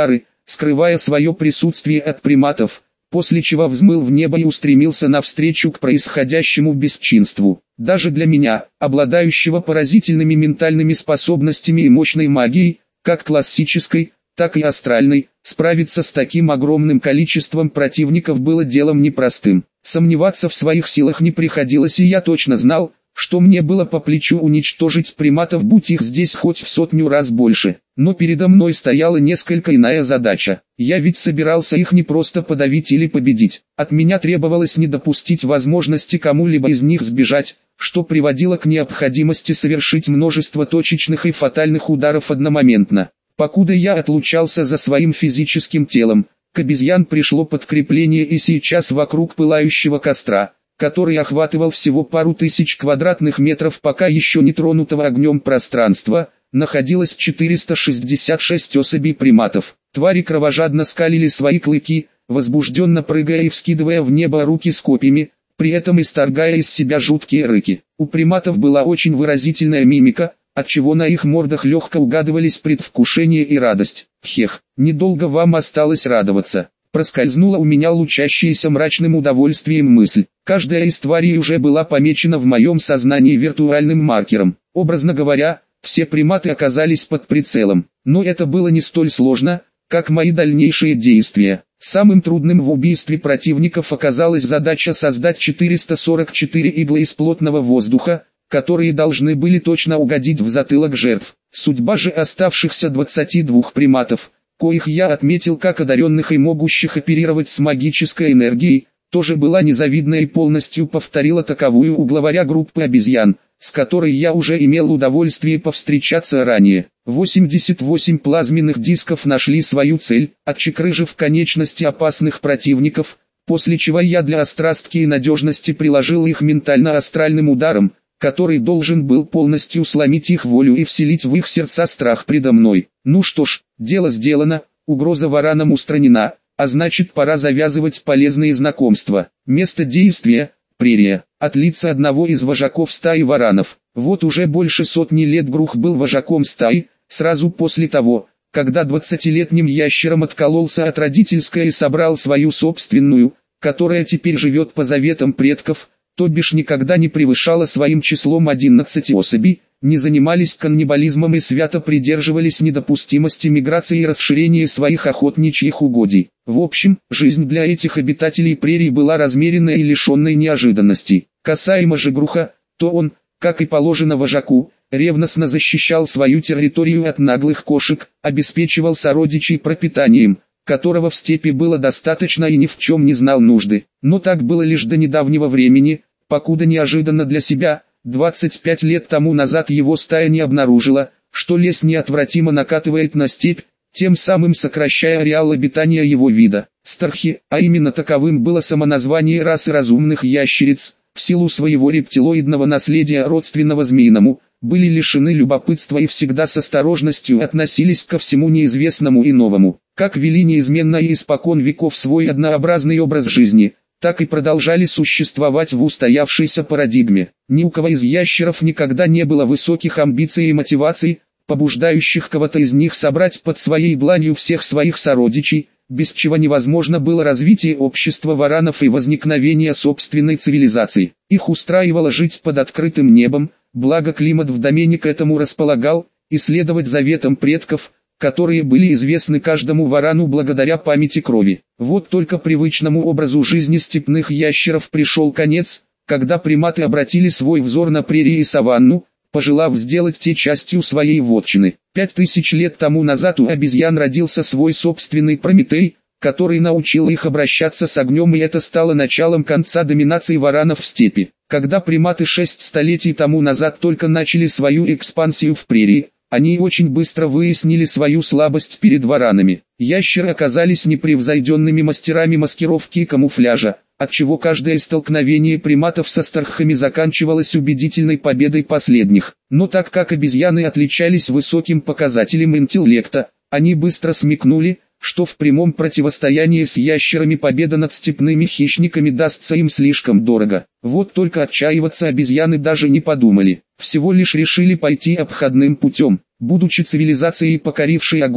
скрывая свое присутствие от приматов, после чего взмыл в небо и устремился навстречу к происходящему бесчинству. Даже для меня, обладающего поразительными ментальными способностями и мощной магией, как классической, так и астральной, справиться с таким огромным количеством противников было делом непростым. Сомневаться в своих силах не приходилось, и я точно знал, что мне было по плечу уничтожить приматов, будь их здесь хоть в сотню раз больше. Но передо мной стояла несколько иная задача. Я ведь собирался их не просто подавить или победить. От меня требовалось не допустить возможности кому-либо из них сбежать, что приводило к необходимости совершить множество точечных и фатальных ударов одномоментно. Покуда я отлучался за своим физическим телом, к обезьян пришло подкрепление, и сейчас вокруг пылающего костра, который охватывал всего пару тысяч квадратных метров пока еще не тронутого огнем пространства, находилось четыреста шестьдесят шесть особей приматов. Твари кровожадно скалили свои клыки, возбужденно прыгая и вскидывая в небо руки с копьями, при этом исторгая из себя жуткие рыки. У приматов была очень выразительная мимика, отчего на их мордах легко угадывались предвкушение и радость. Хех, недолго вам осталось радоваться. Проскользнула у меня лучащаяся мрачным удовольствием мысль. Каждая из тварей уже была помечена в моем сознании виртуальным маркером. Образно говоря, все приматы оказались под прицелом. Но это было не столь сложно, как мои дальнейшие действия. Самым трудным в убийстве противников оказалась задача создать четыреста сорок четыре иглы из плотного воздуха, которые должны были точно угодить в затылок жертв. Судьба же оставшихся двадцати двух приматов, коих я отметил как одаренных и могущих оперировать с магической энергией, тоже была незавидна и полностью повторила таковую у главаря группы обезьян, с которой я уже имел удовольствие повстречаться ранее. восемьдесят восемь плазменных дисков нашли свою цель, отчекрыжив конечности опасных противников, после чего я для острастки и надежности приложил их ментально-астральным ударом, который должен был полностью сломить их волю и вселить в их сердца страх предо мной. Ну что ж, дело сделано, угроза варанам устранена, а значит пора завязывать полезные знакомства. Место действия – прерия, от лица одного из вожаков стаи варанов. Вот уже больше сотни лет Грух был вожаком стаи, сразу после того, когда двадцатилетним ящером откололся от родительской и собрал свою собственную, которая теперь живет по заветам предков, то бишь никогда не превышала своим числом одиннадцати особей, не занимались каннибализмом и свято придерживались недопустимости миграции и расширения своих охотничьих угодий. В общем, жизнь для этих обитателей прерий была размеренной и лишенной неожиданностей. Касаемо же Груха, то он, как и положено вожаку, ревностно защищал свою территорию от наглых кошек, обеспечивал сородичей пропитанием, которого в степи было достаточно и ни в чем не знал нужды. Но так было лишь до недавнего времени, покуда неожиданно для себя, двадцать пять лет тому назад его стая не обнаружила, что лес неотвратимо накатывает на степь, тем самым сокращая ареал обитания его вида. Стархи, а именно таковым было самоназвание расы разумных ящериц, в силу своего рептилоидного наследия родственного змеиному, были лишены любопытства и всегда с осторожностью относились ко всему неизвестному и новому. Как вели неизменно и испокон веков свой однообразный образ жизни, так и продолжали существовать в устоявшейся парадигме. Ни у кого из ящеров никогда не было высоких амбиций и мотиваций, побуждающих кого-то из них собрать под своей дланью всех своих сородичей, без чего невозможно было развитие общества варанов и возникновение собственной цивилизации. Их устраивало жить под открытым небом, благо климат в домене к этому располагал, и следовать заветам предков, которые были известны каждому варану благодаря памяти крови. Вот только привычному образу жизни степных ящеров пришел конец, когда приматы обратили свой взор на прерии и саванну, пожелав сделать те частью своей вотчины. Пять тысяч лет тому назад у обезьян родился свой собственный Прометей, который научил их обращаться с огнем, и это стало началом конца доминации варанов в степи. Когда приматы шесть столетий тому назад только начали свою экспансию в прерии, они очень быстро выяснили свою слабость перед варанами. Ящеры оказались непревзойденными мастерами маскировки и камуфляжа, отчего каждое столкновение приматов со стархами заканчивалось убедительной победой последних. Но так как обезьяны отличались высоким показателем интеллекта, они быстро смекнули, что в прямом противостоянии с ящерами победа над степными хищниками дастся им слишком дорого. Вот только отчаиваться обезьяны даже не подумали, всего лишь решили пойти обходным путем. Будучи цивилизацией, покорившей огонь,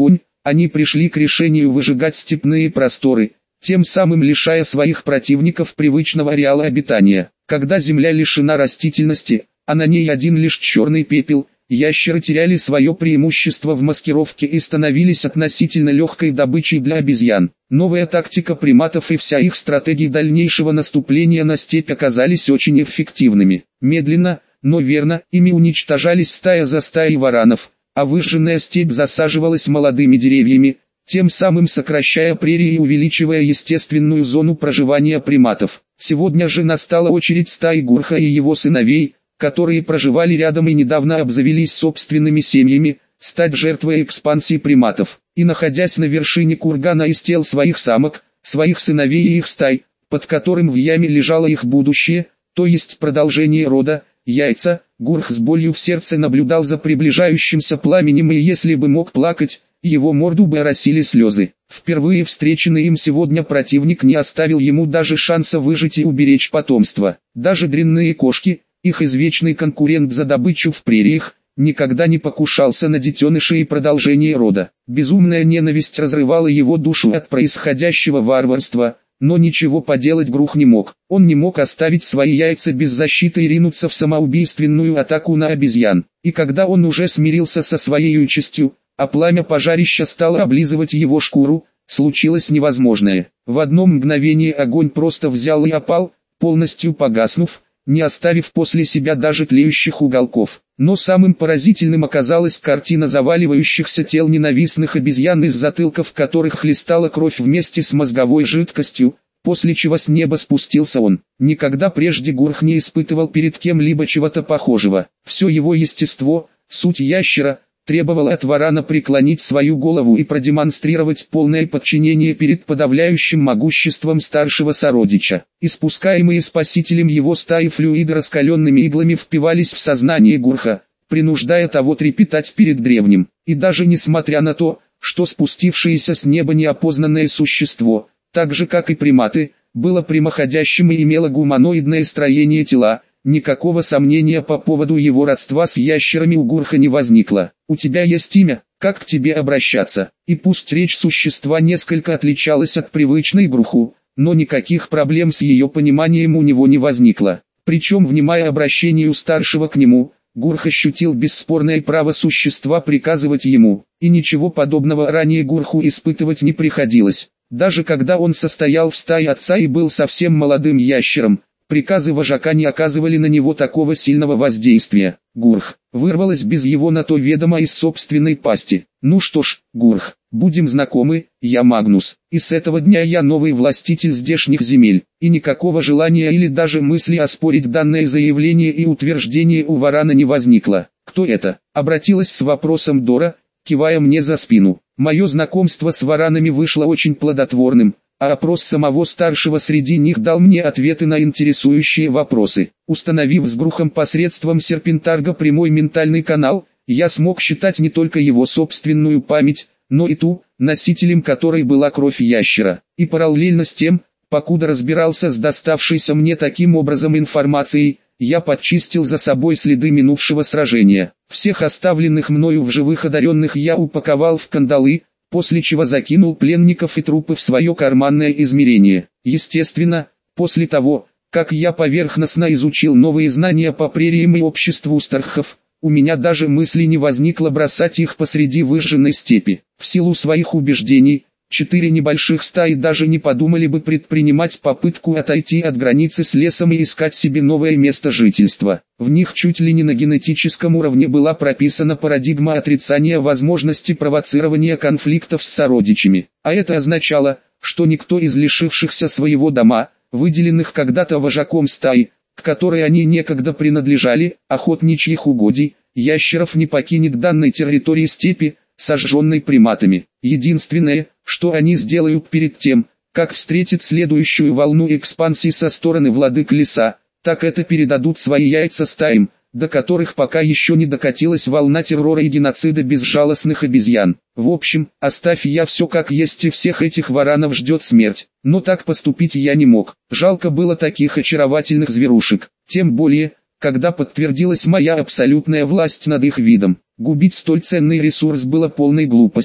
они пришли к решению выжигать степные просторы, тем самым лишая своих противников привычного ареала обитания. Когда земля лишена растительности, а на ней один лишь черный пепел, ящеры теряли свое преимущество в маскировке и становились относительно легкой добычей для обезьян. Новая тактика приматов и вся их стратегия дальнейшего наступления на степь оказались очень эффективными. Медленно, но верно, ими уничтожались стая за стаей варанов, а выжженная степь засаживалась молодыми деревьями, тем самым сокращая прерии и увеличивая естественную зону проживания приматов. Сегодня же настала очередь стаи Гурха и его сыновей, которые проживали рядом и недавно обзавелись собственными семьями, стать жертвой экспансии приматов. И находясь на вершине кургана из тел своих самок, своих сыновей и их стай, под которым в яме лежало их будущее, то есть продолжение рода, яйца, Гурх с болью в сердце наблюдал за приближающимся пламенем, и если бы мог плакать, его морду бы оросили слезы. Впервые встреченный им сегодня противник не оставил ему даже шанса выжить и уберечь потомство. Даже дрянные кошки, их извечный конкурент за добычу в прериях, никогда не покушался на детенышей и продолжение рода. Безумная ненависть разрывала его душу от происходящего варварства, но ничего поделать Гурх не мог. Он не мог оставить свои яйца без защиты и ринуться в самоубийственную атаку на обезьян. И когда он уже смирился со своей участью, а пламя пожарища стало облизывать его шкуру, случилось невозможное. В одно мгновение огонь просто взял и опал, полностью погаснув, не оставив после себя даже тлеющих уголков. Но самым поразительным оказалась картина заваливающихся тел ненавистных обезьян, из затылков которых хлестала кровь вместе с мозговой жидкостью, после чего с неба спустился он. Никогда прежде Гурх не испытывал перед кем-либо чего-то похожего. Все его естество, суть ящера, требовало от варана преклонить свою голову и продемонстрировать полное подчинение перед подавляющим могуществом старшего сородича. Испускаемые спасителем его стаи флюиды раскаленными иглами впивались в сознание Гурха, принуждая того трепетать перед древним. И даже несмотря на то, что спустившееся с неба неопознанное существо, так же как и приматы, было прямоходящим и имело гуманоидное строение тела, никакого сомнения по поводу его родства с ящерами у Гурха не возникло. «У тебя есть имя, как к тебе обращаться?» И пусть речь существа несколько отличалась от привычной Гурху, но никаких проблем с ее пониманием у него не возникло. Причем, внимая обращению старшего к нему, Гурх ощутил бесспорное право существа приказывать ему, и ничего подобного ранее Гурху испытывать не приходилось. Даже когда он состоял в стае отца и был совсем молодым ящером, приказы вожака не оказывали на него такого сильного воздействия. Гурх, вырвалось без его на то ведома из собственной пасти. «Ну что ж, Гурх, будем знакомы, я Магнус, и с этого дня я новый властитель здешних земель». И никакого желания или даже мысли оспорить данное заявление и утверждение у варана не возникло. «Кто это?» — обратилась с вопросом Дора, кивая мне за спину. Мое знакомство с варанами вышло очень плодотворным, а опрос самого старшего среди них дал мне ответы на интересующие вопросы. Установив с Гурхом посредством серпентарга прямой ментальный канал, я смог считать не только его собственную память, но и ту, носителем которой была кровь ящера. И параллельно с тем, покуда разбирался с доставшейся мне таким образом информацией, я подчистил за собой следы минувшего сражения. Всех оставленных мною в живых одаренных я упаковал в кандалы, после чего закинул пленников и трупы в свое карманное измерение. Естественно, после того, как я поверхностно изучил новые знания по прериям и обществу стархов, у меня даже мысли не возникло бросать их посреди выжженной степи. В силу своих убеждений, четыре небольших стаи даже не подумали бы предпринимать попытку отойти от границы с лесом и искать себе новое место жительства. В них чуть ли не на генетическом уровне была прописана парадигма отрицания возможности провоцирования конфликтов с сородичами. А это означало, что никто из лишившихся своего дома, выделенных когда-то вожаком стаи, к которой они некогда принадлежали, охотничьих угодий, ящеров не покинет данной территории степи, сожженной приматами. Единственное, что они сделают перед тем, как встретят следующую волну экспансии со стороны владык леса, так это передадут свои яйца стаям, до которых пока еще не докатилась волна террора и геноцида безжалостных обезьян. В общем, оставь я все как есть, и всех этих варанов ждет смерть. Но так поступить я не мог. Жалко было таких очаровательных зверушек. Тем более, когда подтвердилась моя абсолютная власть над их видом. Губить столь ценный ресурс было полной глупостью.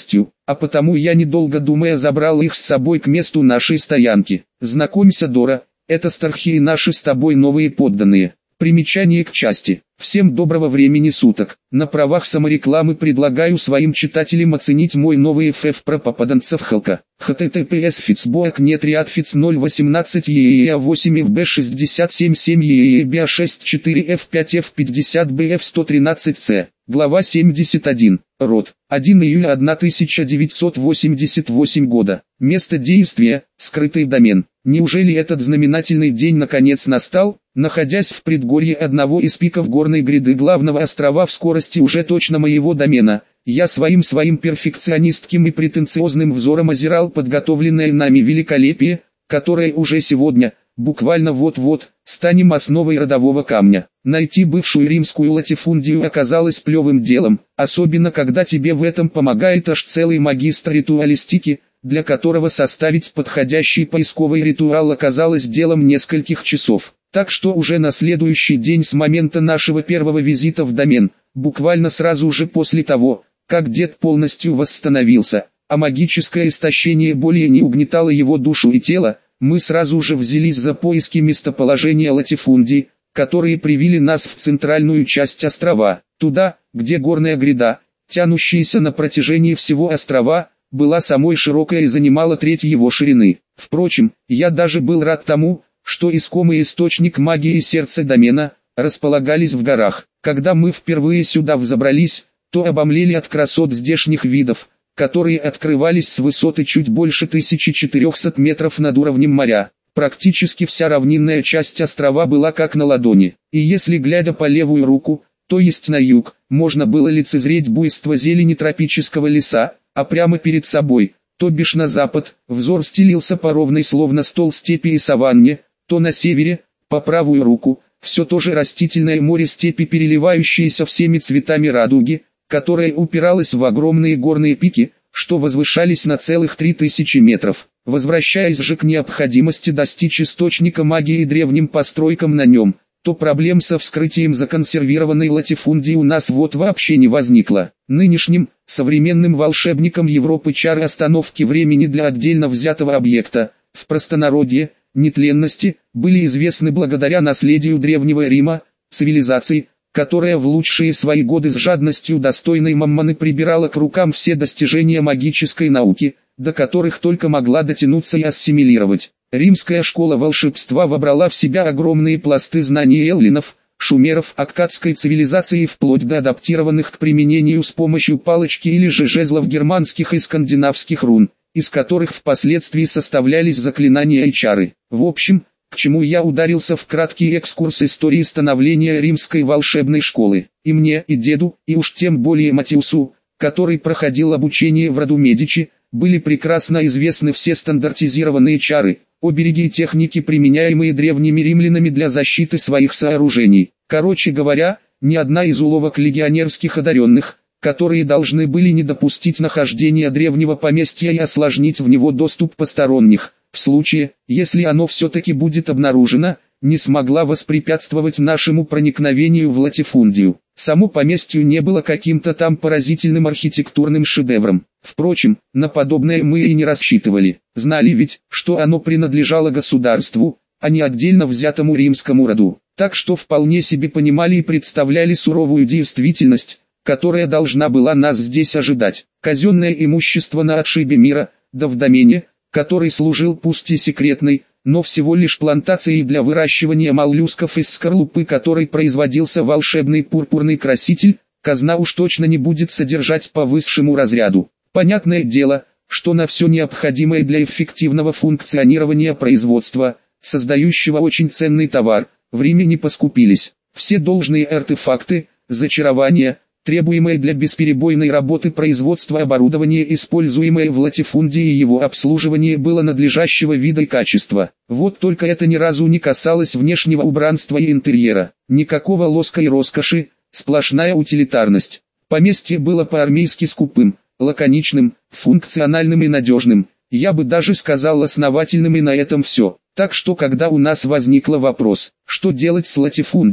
а потому я, недолго думая, забрал их с собой к месту нашей стоянки. Знакомься, Дора, это Стархи и наши с тобой новые подданные. Примечание к части. Всем доброго времени суток. На правах саморекламы предлагаю своим читателям оценить мой новый эф эф про попаданцев Халка. https фицбоек нет ряд фиц ноль восемнадцать ееа восемь фб шестьдесят семь семь ееа шесть четыре эф пять эф пятьдесят бэ эф сто тринадцать цэ. Глава семьдесят один. Род. первого июля тысяча девятьсот восемьдесят восьмого года. Место действия. Скрытый домен. Неужели этот знаменательный день наконец настал? Находясь в предгорье одного из пиков горной гряды главного острова в скорости уже точно моего домена, я своим своим перфекционистским и претенциозным взором озирал подготовленное нами великолепие, которое уже сегодня, буквально вот-вот, станем основой родового камня. Найти бывшую римскую латифундию оказалось плевым делом, особенно когда тебе в этом помогает аж целый магистр ритуалистики, для которого составить подходящий поисковый ритуал оказалось делом нескольких часов. Так что уже на следующий день с момента нашего первого визита в домен, буквально сразу же после того, как дед полностью восстановился, а магическое истощение более не угнетало его душу и тело, мы сразу же взялись за поиски местоположения латифундий, которые привели нас в центральную часть острова, туда, где горная гряда, тянущаяся на протяжении всего острова, была самой широкой и занимала треть его ширины. Впрочем, я даже был рад тому, что искомый источник магии и сердце домена располагались в горах. Когда мы впервые сюда взобрались, то обомлели от красот здешних видов, которые открывались с высоты чуть больше тысячи четырехсот метров над уровнем моря. Практически вся равнинная часть острова была как на ладони, и если глядя по левую руку, то есть на юг, можно было лицезреть буйство зелени тропического леса, а прямо перед собой, то бишь на запад, взор стелился по ровной словно стол степи и саванне, то на севере, по правую руку, все то же растительное море степи, переливающееся всеми цветами радуги, которое упиралось в огромные горные пики, что возвышались на целых три тысячи метров. Возвращаясь же к необходимости достичь источника магии и древним постройкам на нем, то проблем со вскрытием законсервированной латифундии у нас вот вообще не возникло. Нынешним, современным волшебникам Европы чары остановки времени для отдельно взятого объекта, в простонародье, нетленности, были известны благодаря наследию Древнего Рима, цивилизации, которая в лучшие свои годы с жадностью достойной Маммоны прибирала к рукам все достижения магической науки, до которых только могла дотянуться и ассимилировать. Римская школа волшебства вобрала в себя огромные пласты знаний эллинов, шумеров, аккадской цивилизации вплоть до адаптированных к применению с помощью палочки или же жезлов германских и скандинавских рун, из которых впоследствии составлялись заклинания и чары. В общем, к чему я ударился в краткий экскурс истории становления римской волшебной школы. И мне, и деду, и уж тем более Матиусу, который проходил обучение в роду Медичи, были прекрасно известны все стандартизированные чары, обереги и техники, применяемые древними римлянами для защиты своих сооружений. Короче говоря, ни одна из уловок легионерских одаренных, которые должны были не допустить нахождения древнего поместья и осложнить в него доступ посторонних, в случае, если оно все-таки будет обнаружено, не смогла воспрепятствовать нашему проникновению в латифундию. Само поместье не было каким-то там поразительным архитектурным шедевром. Впрочем, на подобное мы и не рассчитывали. Знали ведь, что оно принадлежало государству, а не отдельно взятому римскому роду. Так что вполне себе понимали и представляли суровую действительность, которая должна была нас здесь ожидать. Казенное имущество на отшибе мира, да в домене, который служил пусть и секретной, но всего лишь плантацией для выращивания моллюсков из скорлупы, которой производился волшебный пурпурный краситель, казна уж точно не будет содержать по высшему разряду. Понятное дело, что на все необходимое для эффективного функционирования производства, создающего очень ценный товар, в Риме не поскупились. Все должные артефакты, зачарования, требуемое для бесперебойной работы производства оборудование, используемое в латифундии, и его обслуживание было надлежащего вида и качества. Вот только это ни разу не касалось внешнего убранства и интерьера. Никакого лоска и роскоши, сплошная утилитарность. Поместье было по-армейски скупым, лаконичным, функциональным и надежным. Я бы даже сказал основательным, и на этом все. Так что когда у нас возникл вопрос, что делать с латифундией,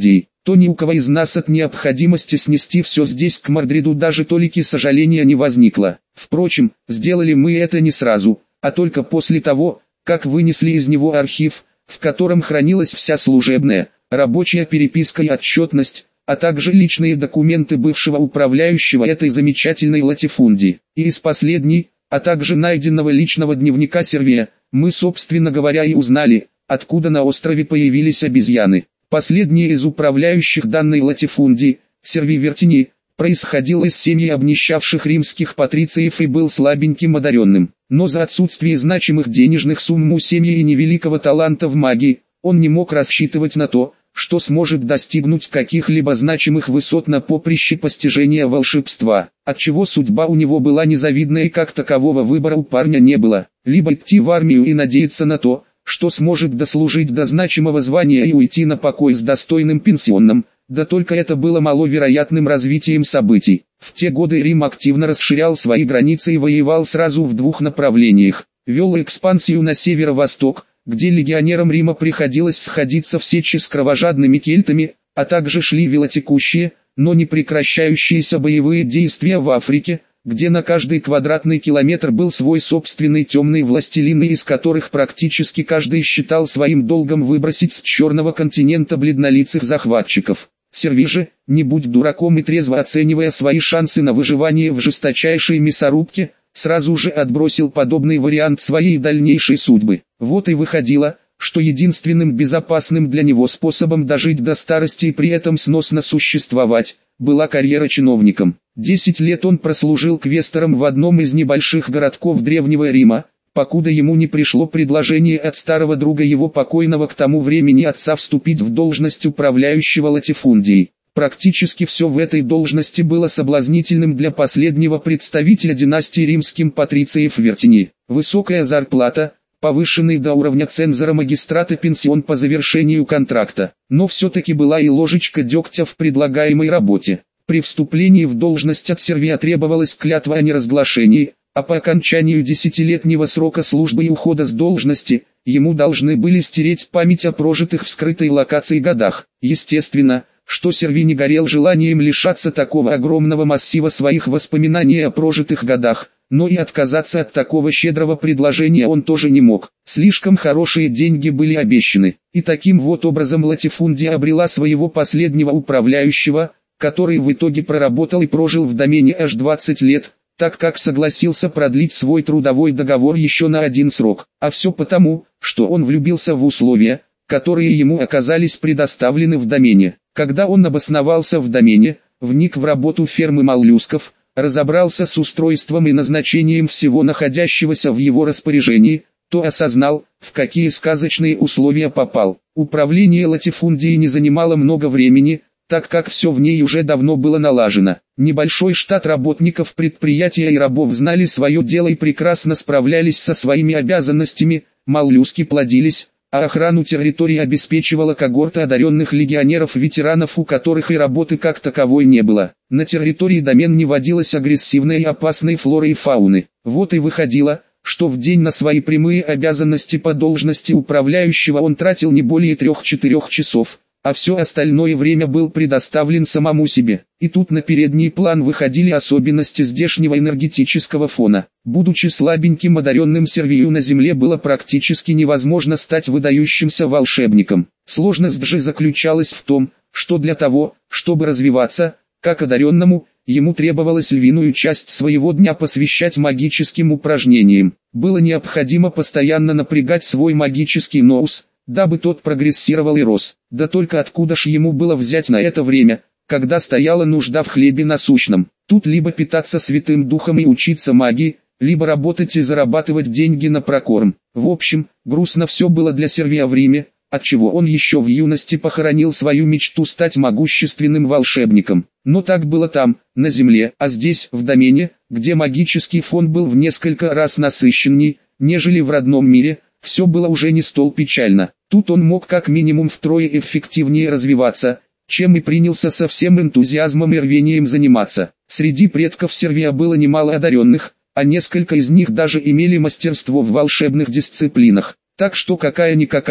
то ни у кого из нас от необходимости снести все здесь к Мордреду даже толики сожаления не возникло. Впрочем, сделали мы это не сразу, а только после того, как вынесли из него архив, в котором хранилась вся служебная, рабочая переписка и отчетность, а также личные документы бывшего управляющего этой замечательной латифундии. И из последней, а также найденного личного дневника Сервия, мы, собственно говоря, и узнали, откуда на острове появились обезьяны. Последний из управляющих данной латифундии, Сервий Вертини, происходил из семьи обнищавших римских патрициев и был слабеньким одаренным. Но за отсутствие значимых денежных сумм у семьи и невеликого таланта в магии, он не мог рассчитывать на то, что сможет достигнуть каких-либо значимых высот на поприще постижения волшебства, отчего судьба у него была незавидная и как такового выбора у парня не было, либо идти в армию и надеяться на то, что сможет дослужить до значимого звания и уйти на покой с достойным пенсионным, да только это было маловероятным развитием событий. В те годы Рим активно расширял свои границы и воевал сразу в двух направлениях, вел экспансию на северо-восток, где легионерам Рима приходилось сходиться в сечи с кровожадными кельтами, а также шли велотекущие, но не прекращающиеся боевые действия в Африке, где на каждый квадратный километр был свой собственный темный властелин, из которых практически каждый считал своим долгом выбросить с черного континента бледнолицых захватчиков. Сервий же, не будь дураком и трезво оценивая свои шансы на выживание в жесточайшей мясорубке, сразу же отбросил подобный вариант своей дальнейшей судьбы. Вот и выходило, что единственным безопасным для него способом дожить до старости и при этом сносно существовать, была карьера чиновником. Десять лет он прослужил квестором в одном из небольших городков Древнего Рима, покуда ему не пришло предложение от старого друга его покойного к тому времени отца вступить в должность управляющего латифундией. Практически все в этой должности было соблазнительным для последнего представителя династии римским патрициев Вертини. Высокая зарплата, повышенный до уровня цензора магистрата пенсион по завершению контракта, но все-таки была и ложечка дегтя в предлагаемой работе. При вступлении в должность от Сервия требовалась клятва о неразглашении, а по окончанию десятилетнего срока службы и ухода с должности, ему должны были стереть память о прожитых в скрытой локации годах. Естественно, что Сервий не горел желанием лишаться такого огромного массива своих воспоминаний о прожитых годах, но и отказаться от такого щедрого предложения он тоже не мог. Слишком хорошие деньги были обещаны, и таким вот образом латифундия обрела своего последнего управляющего, который в итоге проработал и прожил в домене аж двадцать лет, так как согласился продлить свой трудовой договор еще на один срок. А все потому, что он влюбился в условия, которые ему оказались предоставлены в домене. Когда он обосновался в домене, вник в работу фермы моллюсков, разобрался с устройством и назначением всего находящегося в его распоряжении, то осознал, в какие сказочные условия попал. Управление латифундией не занимало много времени, так как все в ней уже давно было налажено. Небольшой штат работников предприятия и рабов знали свое дело и прекрасно справлялись со своими обязанностями, моллюски плодились, а охрану территории обеспечивала когорта одаренных легионеров-ветеранов, у которых и работы как таковой не было. На территории домен не водилось агрессивной и опасной флоры и фауны. Вот и выходило, что в день на свои прямые обязанности по должности управляющего он тратил не более трех-четырех часов, а все остальное время был предоставлен самому себе. И тут на передний план выходили особенности здешнего энергетического фона. Будучи слабеньким одаренным Сервию на земле было практически невозможно стать выдающимся волшебником. Сложность же заключалась в том, что для того, чтобы развиваться, как одаренному, ему требовалось львиную часть своего дня посвящать магическим упражнениям. Было необходимо постоянно напрягать свой магический ноус, дабы тот прогрессировал и рос. Да только откуда ж ему было взять на это время, когда стояла нужда в хлебе насущном? Тут либо питаться святым духом и учиться магии, либо работать и зарабатывать деньги на прокорм. В общем, грустно все было для Сервия в Риме, отчего он еще в юности похоронил свою мечту стать могущественным волшебником. Но так было там, на земле, а здесь, в домене, где магический фон был в несколько раз насыщенней, нежели в родном мире, все было уже не столь печально. Тут он мог как минимум втрое эффективнее развиваться, чем и принялся со всем энтузиазмом и рвением заниматься. Среди предков Сервия было немало одаренных, а несколько из них даже имели мастерство в волшебных дисциплинах. Так что какая-никакая,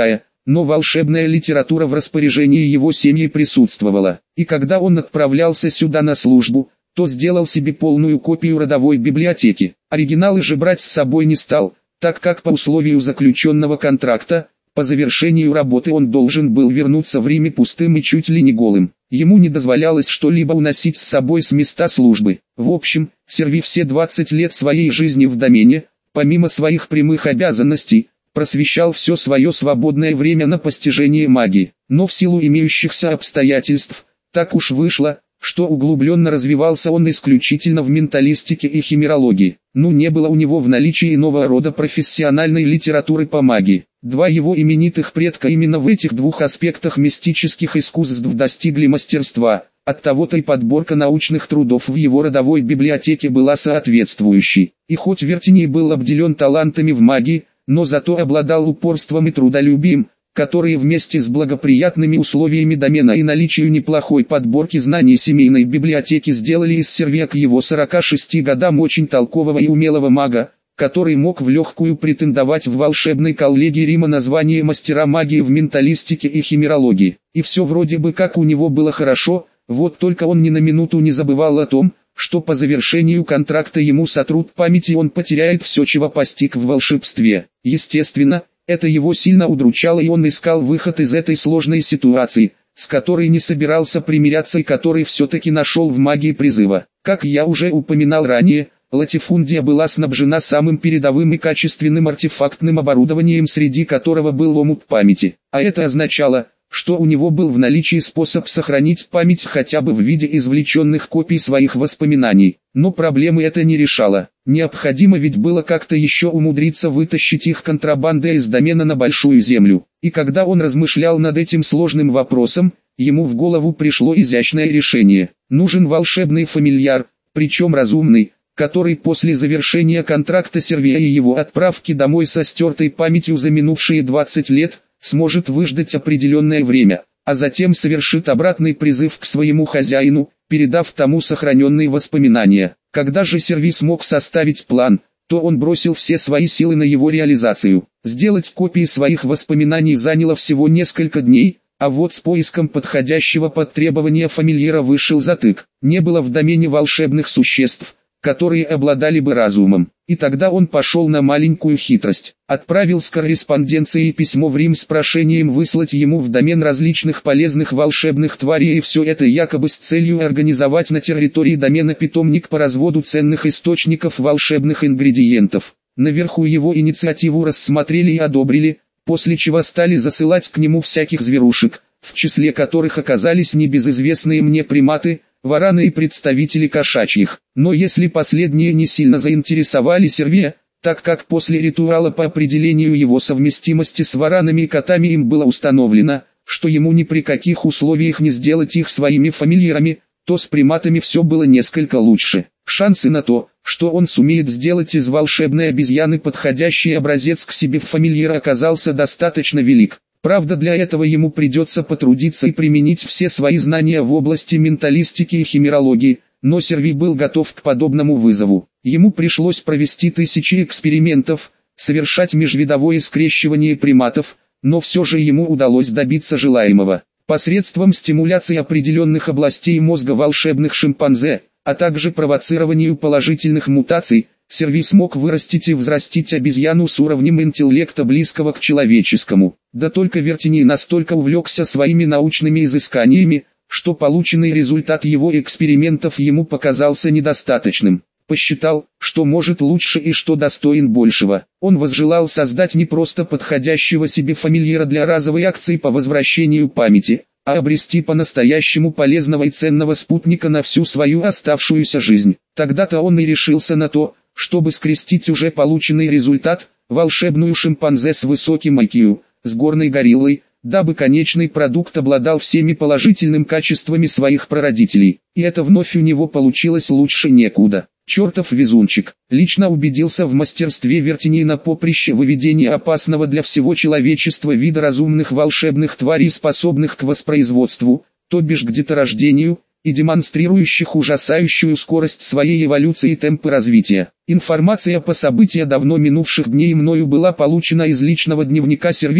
но волшебная литература в распоряжении его семьи присутствовала. И когда он отправлялся сюда на службу, то сделал себе полную копию родовой библиотеки. Оригиналы же брать с собой не стал, так как по условию заключенного контракта, по завершению работы он должен был вернуться в Риме пустым и чуть ли не голым. Ему не дозволялось что-либо уносить с собой с места службы. В общем, Серви все двадцать лет своей жизни в домене, помимо своих прямых обязанностей, просвещал все свое свободное время на постижение магии. Но в силу имеющихся обстоятельств, так уж вышло, что углубленно развивался он исключительно в менталистике и химерологии. Ну не было у него в наличии иного рода профессиональной литературы по магии. Два его именитых предка именно в этих двух аспектах мистических искусств достигли мастерства, оттого-то и подборка научных трудов в его родовой библиотеке была соответствующей. И хоть Вертиний был обделен талантами в магии, но зато обладал упорством и трудолюбием, которые вместе с благоприятными условиями домена и наличием неплохой подборки знаний семейной библиотеки сделали из Сервия к его сорока шести годам очень толкового и умелого мага, который мог в легкую претендовать в волшебной коллегии Рима на звание мастера магии в менталистике и химерологии. И все вроде бы как у него было хорошо, вот только он ни на минуту не забывал о том, что по завершению контракта ему сотрут память и он потеряет все, чего постиг в волшебстве. Естественно, это его сильно удручало и он искал выход из этой сложной ситуации, с которой не собирался примиряться и который все-таки нашел в магии призыва. Как я уже упоминал ранее, латифундия была снабжена самым передовым и качественным артефактным оборудованием, среди которого был омут памяти. А это означало, что у него был в наличии способ сохранить память хотя бы в виде извлеченных копий своих воспоминаний. Но проблемы это не решало. Необходимо ведь было как-то еще умудриться вытащить их контрабандой из домена на Большую Землю. И когда он размышлял над этим сложным вопросом, ему в голову пришло изящное решение. Нужен волшебный фамильяр, причем разумный, который после завершения контракта Сервия и его отправки домой со стертой памятью за минувшие двадцать лет, сможет выждать определенное время, а затем совершит обратный призыв к своему хозяину, передав тому сохраненные воспоминания. Когда же Серви смог составить план, то он бросил все свои силы на его реализацию. Сделать копии своих воспоминаний заняло всего несколько дней, а вот с поиском подходящего под требования фамильяра вышел затык. Не было в домене волшебных существ, которые обладали бы разумом. И тогда он пошел на маленькую хитрость. Отправил с корреспонденцией письмо в Рим с прошением выслать ему в домен различных полезных волшебных тварей, и все это якобы с целью организовать на территории домена питомник по разводу ценных источников волшебных ингредиентов. Наверху его инициативу рассмотрели и одобрили, после чего стали засылать к нему всяких зверушек, в числе которых оказались небезызвестные мне приматы, вараны и представители кошачьих. Но если последние не сильно заинтересовали Сервия, так как после ритуала по определению его совместимости с варанами и котами им было установлено, что ему ни при каких условиях не сделать их своими фамильярами, то с приматами все было несколько лучше. Шансы на то, что он сумеет сделать из волшебной обезьяны подходящий образец к себе фамильяра, оказался достаточно велик. Правда, для этого ему придется потрудиться и применить все свои знания в области менталистики и химерологии, но Серви был готов к подобному вызову. Ему пришлось провести тысячи экспериментов, совершать межвидовое скрещивание приматов, но все же ему удалось добиться желаемого. Посредством стимуляции определенных областей мозга волшебных шимпанзе, а также провоцированию положительных мутаций, Серви смог вырастить и взрастить обезьяну с уровнем интеллекта близкого к человеческому. Да только Вертиний настолько увлекся своими научными изысканиями, что полученный результат его экспериментов ему показался недостаточным. Посчитал, что может лучше и что достоин большего. Он возжелал создать не просто подходящего себе фамильяра для разовой акции по возвращению памяти, а обрести по-настоящему полезного и ценного спутника на всю свою оставшуюся жизнь. Тогда-то он и решился на то, чтобы скрестить уже полученный результат, волшебную шимпанзе с высоким ай кью, с горной гориллой, дабы конечный продукт обладал всеми положительными качествами своих прародителей. И это вновь у него получилось лучше некуда. Чертов везунчик, лично убедился в мастерстве Вертиний на поприще выведения опасного для всего человечества вида разумных волшебных тварей, способных к воспроизводству, то бишь к деторождению, и демонстрирующих ужасающую скорость своей эволюции и темпы развития. Информация по событиям давно минувших дней мною была получена из личного дневника Сервия,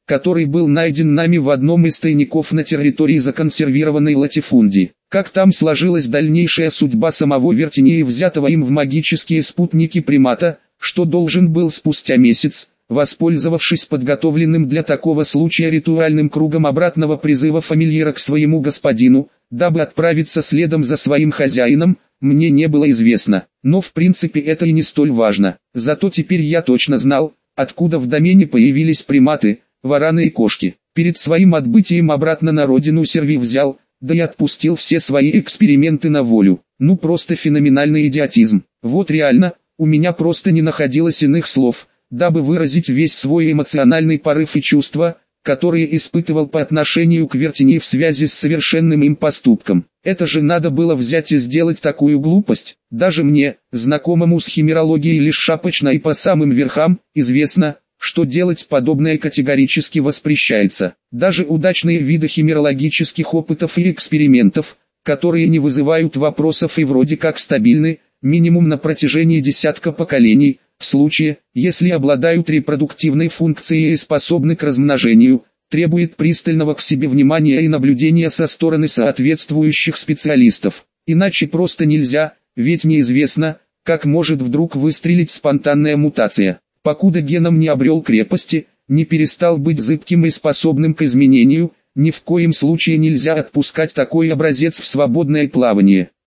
который был найден нами в одном из тайников на территории законсервированной латифундии. Как там сложилась дальнейшая судьба самого Вертинея, взятого им в магические спутники примата, что должен был спустя месяц, воспользовавшись подготовленным для такого случая ритуальным кругом обратного призыва фамильяра к своему господину, дабы отправиться следом за своим хозяином, мне не было известно. Но в принципе это и не столь важно. Зато теперь я точно знал, откуда в домене появились приматы, вараны и кошки. Перед своим отбытием обратно на родину Серви взял, да и отпустил все свои эксперименты на волю. Ну просто феноменальный идиотизм. Вот реально, у меня просто не находилось иных слов, дабы выразить весь свой эмоциональный порыв и чувства, которые испытывал по отношению к Вертинею в связи с совершенным им поступком. Это же надо было взять и сделать такую глупость. Даже мне, знакомому с химерологией лишь шапочно и по самым верхам, известно, что делать подобное категорически воспрещается. Даже удачные виды химерологических опытов и экспериментов, которые не вызывают вопросов и вроде как стабильны, минимум на протяжении десятка поколений, в случае, если обладают репродуктивной функцией и способны к размножению, требует пристального к себе внимания и наблюдения со стороны соответствующих специалистов. Иначе просто нельзя, ведь неизвестно, как может вдруг выстрелить спонтанная мутация. Покуда геном не обрел крепости, не перестал быть зыбким и способным к изменению, ни в коем случае нельзя отпускать такой образец в свободное плавание.